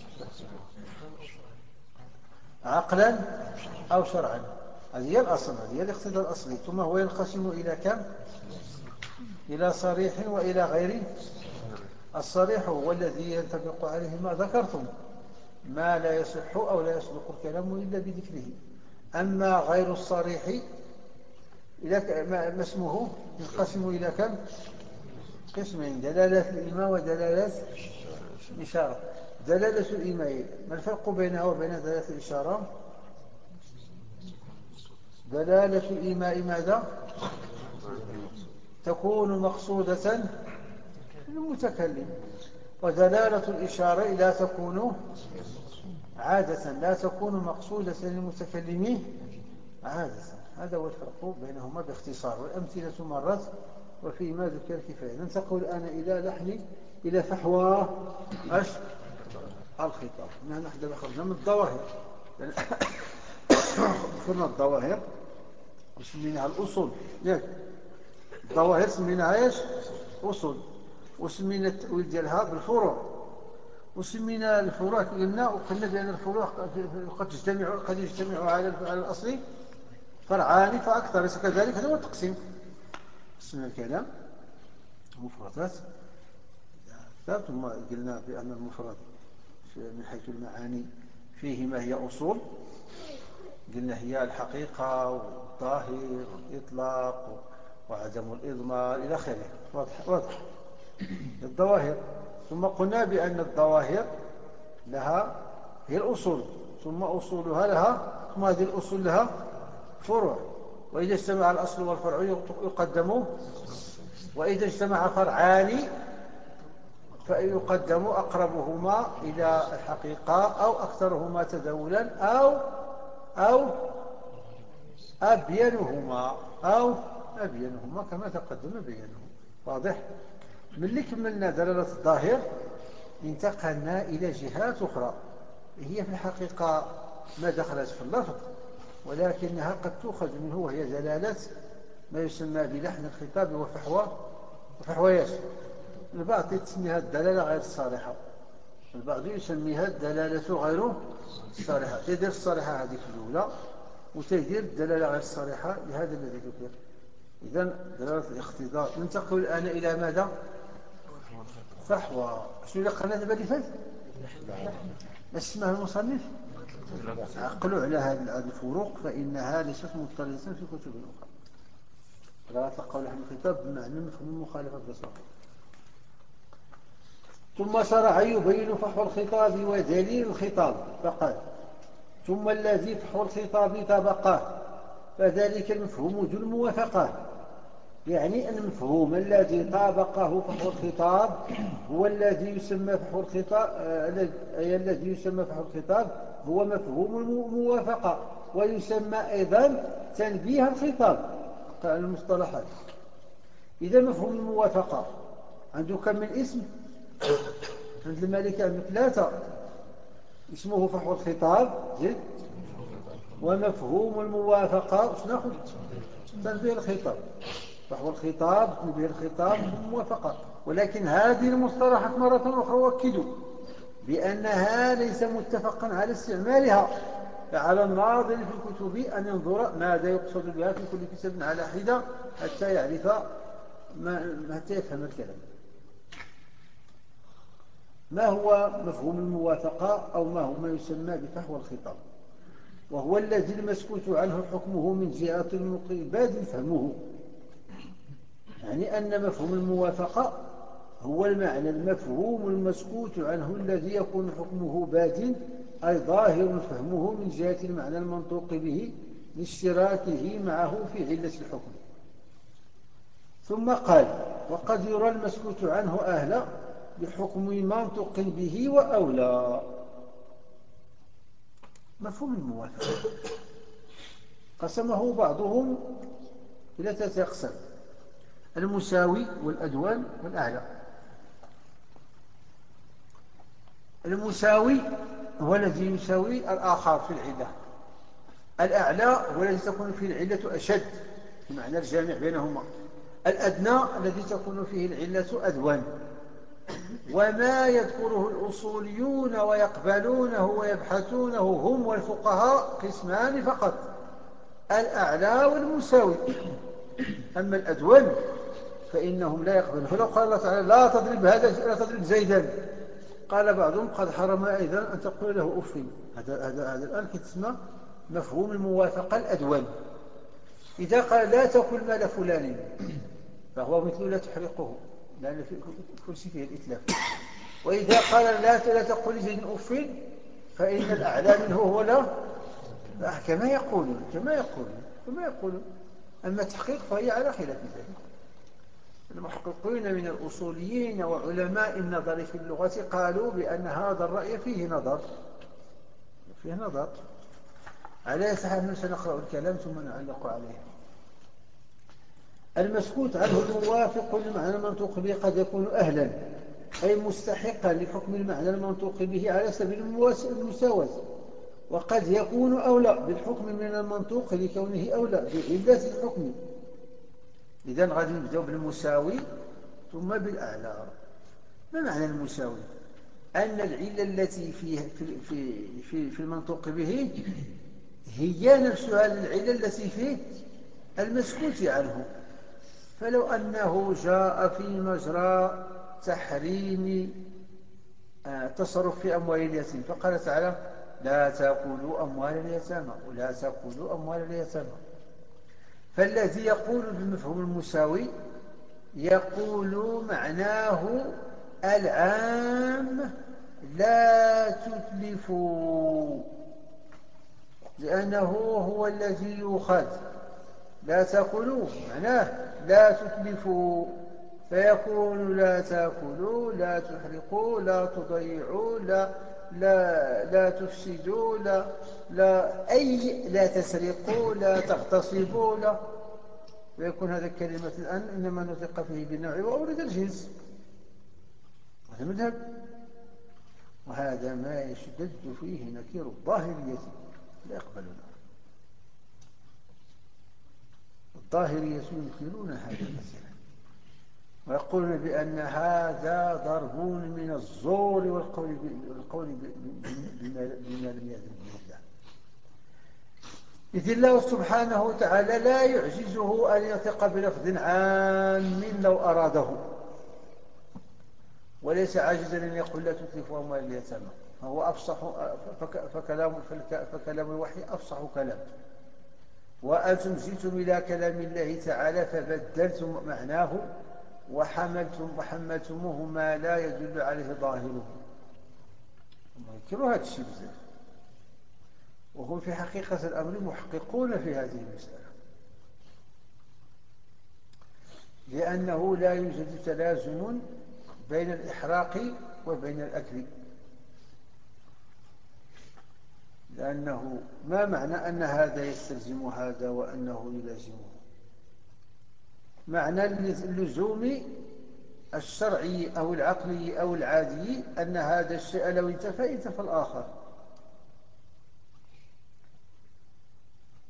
عقلا أو شرعا. هذه هي الأصل، هذه هي الاقتضاء الأصلي. ثم هو ينقسم إلى كم؟ إلى صريح وإلى غير. الصريح هو الذي ينطبق عليه ما ذكرتم، ما لا يصح أو لا يصدق الكلام إلا بذكره. أما غير الصريح ما اسمه؟ ينقسم إلى كم؟ قسمين: دلالة الإيماء ودلالة الإشارة. دلالة الإيماء ما الفرق بينها وبين دلالة الإشارة؟ دلالة الإيماء ماذا؟ تكون مقصودة للمتكلم، ودلالة الإشارة لا تكون عادة، لا تكون مقصودة للمتكلم عادة. هذا هو الفرق بينهما باختصار، والأمثلة مرت وفيما ذكر كفاية. ننتقل الآن إلى فحوى الخطاب. نحن خرجنا من الظواهر، ذكرنا الظواهر وسميناها الأصول. الظواهر سميناها أصول، وسمينا التأويل ديالها بالفروع، وسمينا الفروع وقلنا بأن الفروع قد يجتمع على الأصل فرعان فأكثر، ليس كذلك؟ هذا هو التقسيم. قسمنا الكلام مفردات، ثم قلنا بأن المفرد من حيث المعاني فيه ما هي أصول، قلنا هي الحقيقة والظاهر والإطلاق وعدم الإضمار إلى آخره. واضح الظواهر. ثم قلنا بأن الظواهر لها هي الأصول، ثم أصولها لها، ثم هذه الأصول لها فروع، وإذا اجتمع الأصل والفرع يقدم، وإذا اجتمع فرعان فيقدم أقربهما إلى الحقيقة أو أكثرهما تداولا أو أبينهما كما تقدم بيانه. واضح؟ من اللي كملنا دلالة الظاهر انتقلنا إلى جهات أخرى هي في الحقيقة ما دخلت في اللفظ، ولكنها قد تؤخذ منه، وهي دلالة ما يسمى بلحن الخطاب وفحويات. البعض يسميها الدلالة غير الصالحة، البعض يسميها الدلالة غير الصالحة. تدير الصالحة هذه الأولى، وتدير الدلالة غير الصالحة لهذا الذي ذكر. إذن دلالة الاقتضاء. ننتقل الآن إلى ماذا؟ فحوى. شنو اللي قلنا دابا اللي فات؟ ما اسمها المصنف؟ عقلوا على هذه الفروق فإنها ليست مضطردة في كتب أخرى. لا تلقوا لحن الخطاب بمعنى مفهوم المخالفة ببساطة. ثم شرع يبين فحوى الخطاب ودليل الخطاب فقال: ثم الذي فحوى الخطاب طبقاه، فذلك المفهوم ذو الموافقة. يعني أن المفهوم الذي طابقه فحوى الخطاب هو الذي يسمى فحوى الخطاب، الذي يسمى فحوى الخطاب هو مفهوم الموافقة، ويسمى أيضا تنبيه الخطاب المصطلحات. إذا مفهوم الموافقة عنده كم من اسم؟ عند المالكة عنده 3. اسمه فحوى الخطاب، زد ومفهوم الموافقة ناخذ تنبيه الخطاب، فهو الخطاب تنبيه الخطاب موافقة. ولكن هذه المصطلحات مرة أخرى أؤكد بأنها ليس متفقا على استعمالها، فعلى الناظر في الكتب أن ينظر ماذا يقصد بها في كل كتاب على حدة حتى يعرف حتى يفهم الكلام. ما هو مفهوم الموافقة أو ما هو ما يسمى بفحوى الخطاب؟ وهو الذي المسكوت عنه حكمه من جهة المقيباد فهمه. يعني أن مفهوم الموافقة هو المعنى المفهوم المسكوت عنه الذي يكون حكمه باد أي ظاهر فهمه من جهة المعنى المنطوق به لاشتراكه معه في علة الحكم. ثم قال وقد يرى المسكوت عنه أهلا بحكم منطق به وأولى. مفهوم الموافقة قسمه بعضهم إلى 3 أقسام: المساوي والأدوان والأعلى. المساوي هو الذي يساوي الآخر في العلة. الأعلى هو الذي تكون فيه العلة أشد في معنى الجامع بينهما. الأدنى الذي تكون فيه العلة أدوان. وما يذكره الأصوليون ويقبلونه ويبحثونه هم والفقهاء قسمان فقط: الأعلى والمساوي. أما الأدوان فإنهم لا يقبلون. فلو قال الله تعالى لا تضرب هذا لا تضرب زيدا، قال بعضهم قد حرم أيضا أن تقول له أف. هذا الآن كتسمى مفهوم الموافقة الأدوان. إذا قال لا تأكل مال فلان فهو مثل لا تحرقه، لأن كل شيء فيه الإتلاف. وإذا قال لا تقول لزيد أف فإن الأعلى منه هو لا، كما يقولون. أما التحقيق فهي على خلاف ذلك. المحققين من الأصوليين وعلماء النظر في اللغة قالوا بأن هذا الرأي فيه نظر. على سحر سنقرأ الكلام ثم نعلق عليه. المسكوت عنه الموافق للمعنى المنطوق به قد يكون أهلا أي مستحقا لحكم المعنى المنطوق به على سبيل المساواة، وقد يكون أولى بالحكم من المنطوق لكونه أولى بعلة الحكم. إذن غادي نبدأ بالمساوي ثم بالأعلى. ما معنى المساوي؟ أن العلة التي في المنطوق به هي نفسها العلة التي في المسكوت عنه. فلو أنه جاء في مجرى تحريم تصرف في أموال اليتيم فقال تعالى لا تأكلوا أموال اليتامى ولا تأكلوا أموال اليتامى، فالذي يقول بمفهوم المساوي يقول معناه العام لا تتلفوا، لأنه هو الذي يؤخذ. لا تأكلوا معناه لا تتلفوا، فيكون لا تأكلوا لا تحرقوا لا تضيعوا لا تفسدوا لا تسرقوا لا تغتصبوا ويكون هذا الكلمة الآن إنما نطق فيه بالنوع وأورد الجنس. هذا مذهب، وهذا ما يشتد فيه نكير الظاهرية لا يقبلونه. الظاهرية ينكرون هذا المسألة ويقولون بأن هذا ضرب من الزور والقول بما لم يأذن به الله. إذ الله سبحانه وتعالى لا يعجزه أن ينطق بلفظ عام لو أراده، وليس عاجزا أن يقول لا تتلفوا أموال اليتامى، فهو أفصح فكلام الوحي أفصح كلام. وأنتم جئتم إلى كلام الله تعالى فبدلتم معناه وحملتموه ما لا يدل عليه ظاهره. يذكروا هذا الشيء بزاف، وهم في حقيقة الأمر محققون في هذه المسألة، لأنه لا يوجد تلازم بين الإحراق وبين الأكل. لأنه ما معنى أن هذا يستلزم هذا وأنه يلازمه؟ معنى اللزوم الشرعي أو العقلي أو العادي أن هذا الشيء لو انتفى الآخر.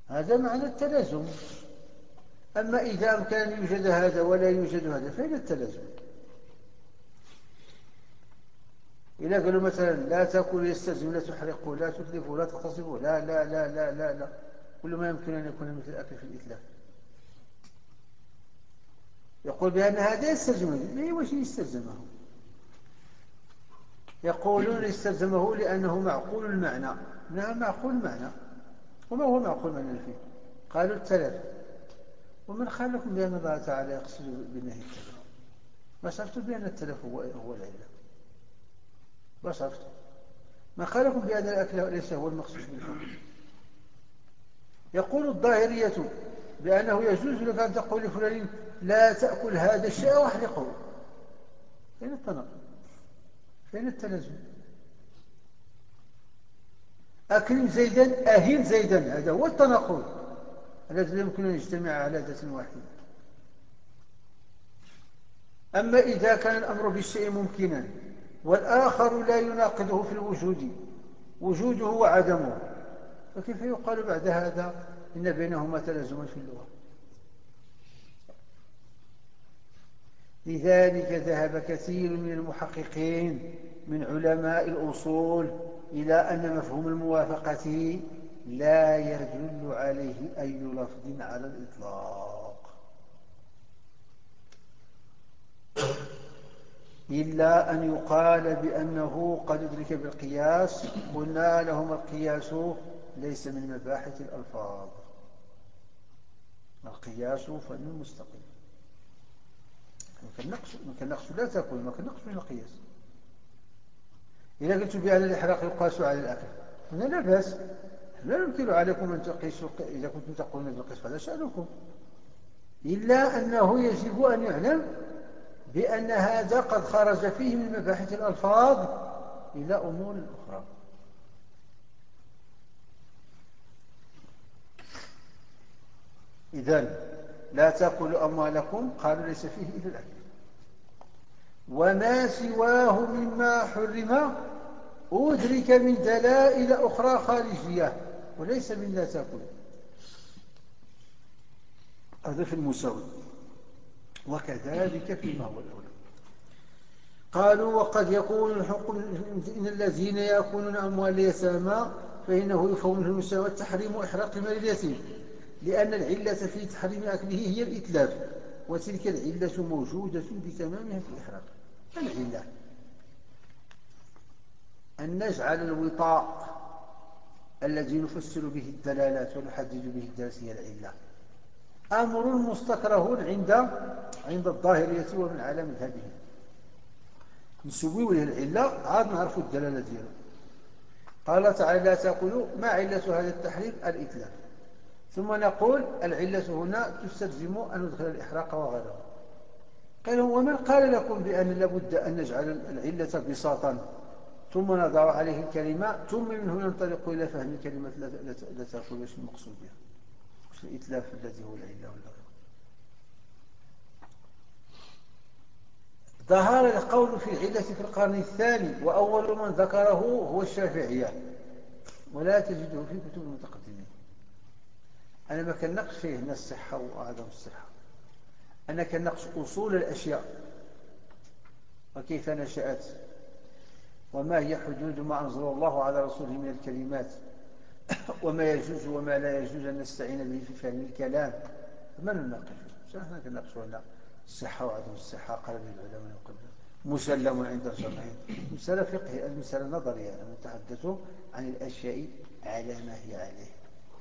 هذا معنى التلازم. أما إذا أمكن أن يوجد هذا ولا يوجد هذا فين التلازم؟ إذا قالوا مثلا لا تأكل يستلزم لا تحرقه لا تتلفه لا تغتصبه لا لا لا لا لا لا، كل ما يمكن أن يكون مثل الأكل في الإتلاف. يقول بأن هذا يستلزمه، وش يستلزمه؟ يقولون يستلزمه لأنه معقول المعنى. نعم معقول المعنى. وما هو معقول المعنى فيه؟ قالوا التلف. ومن قال لكم بأن الله تعالى يقصد بالنهي التلف؟ ما صفتوا بأن التلف هو العلة؟ ما صفتوا؟ ما قال لكم بأن الأكل ليس هو المخصوص بالحكم؟ يقول الظاهرية بأنه يجوز لك أن تقول لفلان لا تأكل هذا الشيء واحرقه. فين التناقض؟ فين التلازم؟ أكرم زيدا أهين زيدا، هذا هو التناقض الذي لا يمكن أن يجتمع على ذات واحدة. أما إذا كان الأمر بالشيء ممكنا والآخر لا يناقضه في الوجود، وجوده وعدمه، فكيف يقال بعد هذا إن بينهما تلازما في اللغة؟ لذلك ذهب كثير من المحققين من علماء الأصول إلى أن مفهوم الموافقة لا يدل عليه أي لفظ على الإطلاق، إلا أن يقال بأنه قد أدرك بالقياس. قلنا لهم القياس ليس من مباحث الألفاظ، القياس فن مستقل. كالنقص لا تأكل، ما كالنقص من القياس. إذا قلت بأن الإحراق يقاس على الأكل هنا لا بأس، لا يمكن عليكم أن تقيسوا إذا كنتم تقولون بالقياس، هذا شأنكم. إلا أنه يجب أن يعلم بأن هذا قد خرج فيه من مباحث الألفاظ إلى أمور أخرى. إذن لا تأكلوا أموالكم قالوا ليس فيه إلا الأكل، وما سواه مما حرم أدرك من دلائل أخرى خارجية وليس من لا تأكلوا. هذا في المساوي، وكذلك فيما هو الأولى. قالوا وقد يكون الحكم إن الذين يأكلون أموال اليتامى فإنه يفهم منه المساواة تحريم إحراق مال اليتيم، لأن العلة في تحريم أكله هي الإتلاف، وتلك العلة موجودة بتمامها في الإحراق. العلة أن نجعل الوطاء الذي نفسر به الدلالات ونحدد به الدلالات هي العلة أمر مستكره عند الظاهرية ومن على مذهبهم. نسويه له العلة عاد نعرفوا الدلالة دياله. قال تعالى لا تأكلوا، ما علة هذا التحريم؟ الإتلاف. ثم نقول العلة هنا تستلزم أن ندخل الإحراق وغيره. قالوا ومن قال لكم بأن لابد أن نجعل العلة بساطا ثم نضع عليه الكلمة ثم منه ننطلق إلى فهم كلمة لا تأكل، وش المقصود بها؟ وش الإتلاف الذي هو العلة ولا غيره؟ ظهر القول في العلة في القرن الثاني، وأول من ذكره هو الشافعية، ولا تجده في كتب المتقدمين. أنا ما كنقش فيه هنا الصحة وعدم الصحة، أنا كنقش أصول الأشياء وكيف نشأت، وما هي حدود ما أنزل الله على رسوله من الكلمات، وما يجوز وما لا يجوز أن نستعين به في فهم الكلام. فما نناقش فيه، نحن كنقش هنا الصحة وعدم الصحة قال به العلماء قبل مسلم عند الجمعين. مسألة فقهية، المسألة نظرية، نتحدث عن الأشياء على ما هي عليه.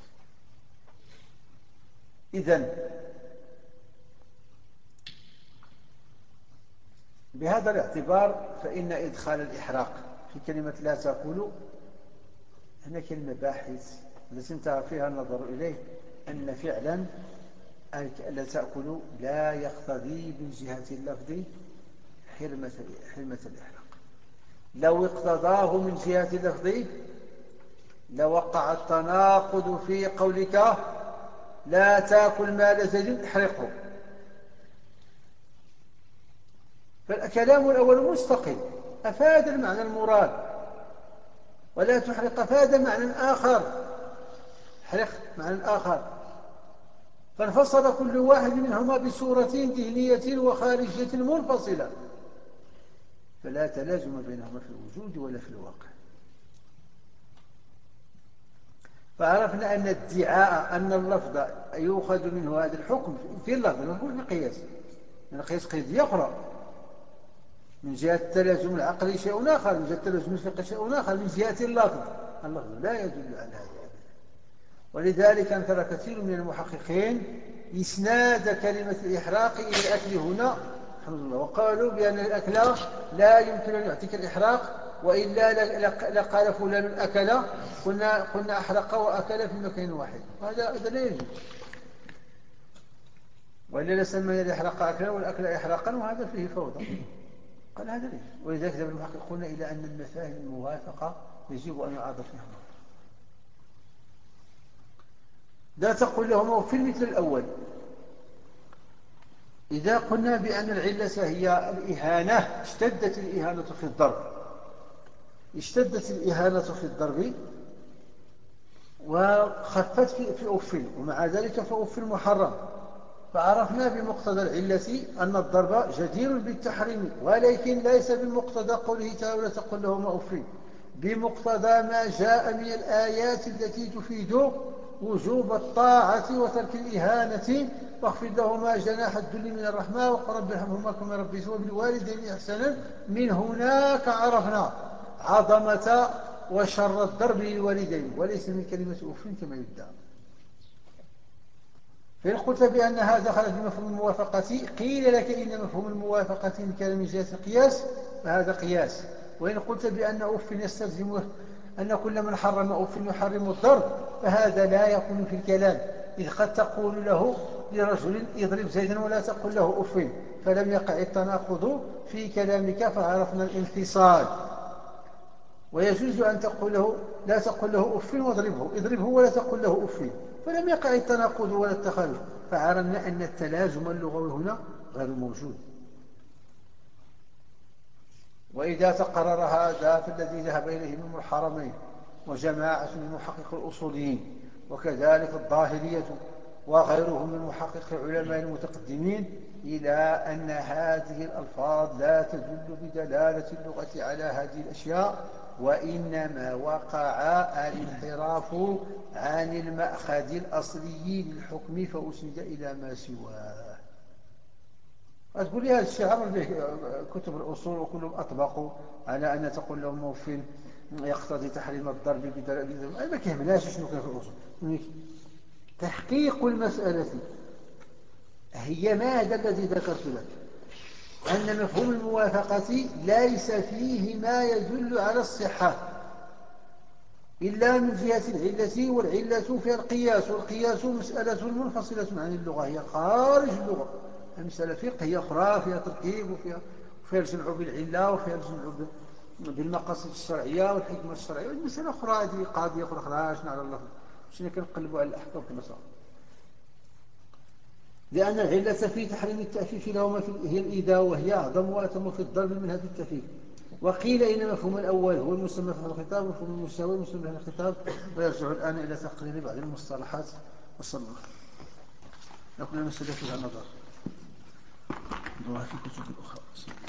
إذن بهذا الاعتبار فإن إدخال الإحراق في كلمة لا تأكل هنا كلمة باحث التي انتهى فيها النظر إليه أن فعلا لا تأكل لا يقتضي من جهة اللفظ حرمة الإحراق. لو اقتضاه من جهة اللفظ لوقع التناقض في قولك لا تأكل مال زيد احرقه. فالكلام الأول مستقل أفاد المعنى المراد، ولا تحرق أفاد معنى آخر. احرق معنى الآخر. فانفصل كل واحد منهما بصورة ذهنية وخارجية منفصلة، فلا تلازم بينهما في الوجود ولا في الواقع. فعرفنا أن ادعاء أن اللفظ يؤخذ منه هذا الحكم في اللفظ ما في القياس، من القياس قيدية أخرى، من جهة التلازم العقلي شيء آخر، من جهة التلازم الفقهي شيء آخر، من جهة اللفظ لا يدل على هذا أبدا. ولذلك أنكر كثير من المحققين إسناد كلمة الإحراق إلى الأكل هنا الحمد لله، وقالوا بأن الأكل لا يمكن أن يعطيك الإحراق، وإلا لقال فلان أكل قلنا أحرق وأكل في مكان واحد، وهذا لا يجوز. وإلا لسمينا الإحراق أكلا والأكل إحراقا، وهذا فيه فوضى. قال هذا ليش. ولذلك ذهب المحققون إلى أن المفاهيم الموافقة يجب أن يعرض فيها النظر. لا تقل لهما في المثل الأول. إذا قلنا بأن العلة هي الإهانة، اشتدت الإهانة في الضرب وخفت في أفل، ومع ذلك فأفل محرم. فعرفنا بمقتضى العلة أن الضرب جدير بالتحريم، ولكن ليس بمقتضى قوله تعالى ولا تقل لهما أف، بمقتضى ما جاء من الآيات التي تفيد وجوب الطاعة وترك الإهانة، واخفض لهما جناح الذل من الرحمة وقل رب ارحمهما كما ربيتهما، وبالوالدين إحسانا. من هناك عرفنا عظمة وشر الضرب للوالدين، وليس من كلمة أف كما يدعى. فإن قلت بأن هذا خرج بمفهوم الموافقة، قيل لك إن مفهوم الموافقة إن كان من جهة القياس فهذا قياس. وإن قلت بأن أف يستلزم أن كل من حرم أف يحرم الضرب، فهذا لا يكون في الكلام، إذ قد تقول له لرجل اضرب زيدا ولا تقل له أف، فلم يقع التناقض في كلامك، فعرفنا الانفصال. ويجوز أن تقول له لا تقل له أف واضربه، اضربه ولا تقل له أف، فلم يقع التناقض ولا التخالف، فعرفنا أن التلازم اللغوي هنا غير موجود. وإذا تقرر هذا فالذي ذهب إليه من الحرمين وجماعة من محقق الأصوليين، وكذلك الظاهرية وغيرهم من محقق العلماء المتقدمين، إلى أن هذه الألفاظ لا تدل بدلالة اللغة على هذه الأشياء، وإنما وقع الانحراف عن المأخذ الأصلي للحكم فأسند إلى ما سواه. أتقول لي هذا الشيء عمل به كتب الأصول وكلهم أطبقوا على أن تقول لهم موفين يقتضي تحريم الضرب بدلالة، ما كيهمناش شنو كان في الأصول. تحقيق المسألة هي ماذا الذي ذكرت لك، أن مفهوم الموافقة ليس فيه ما يدل على الصحة إلا من جهة العلة، والعلة فيها القياس، والقياس مسألة منفصلة عن اللغة، هي خارج اللغة، مسألة فقهية أخرى فيها تركيب وفيها الجمع بالعلة وفيها الجمع بالمقاصد الشرعية والحكمة الشرعية، والمسألة أخرى هذه قاضية أخرى خرجنا على اللفظ، شنو كنقلبوا على الأحكام كما صار. لأن العلة في تحريم التأفيف لهما هي الإيذاء، وهي أعظم وأتم في الضرب منها في التأفيف. وقيل إن مفهوم الأول هو المسمى في الخطاب، ومفهوم المساوي المسمى في الخطاب. ويرجع الآن إلى تقرير بعض المصطلحات وصلى الله. لكل مسألة فيها نظر، الله في كتب أخرى.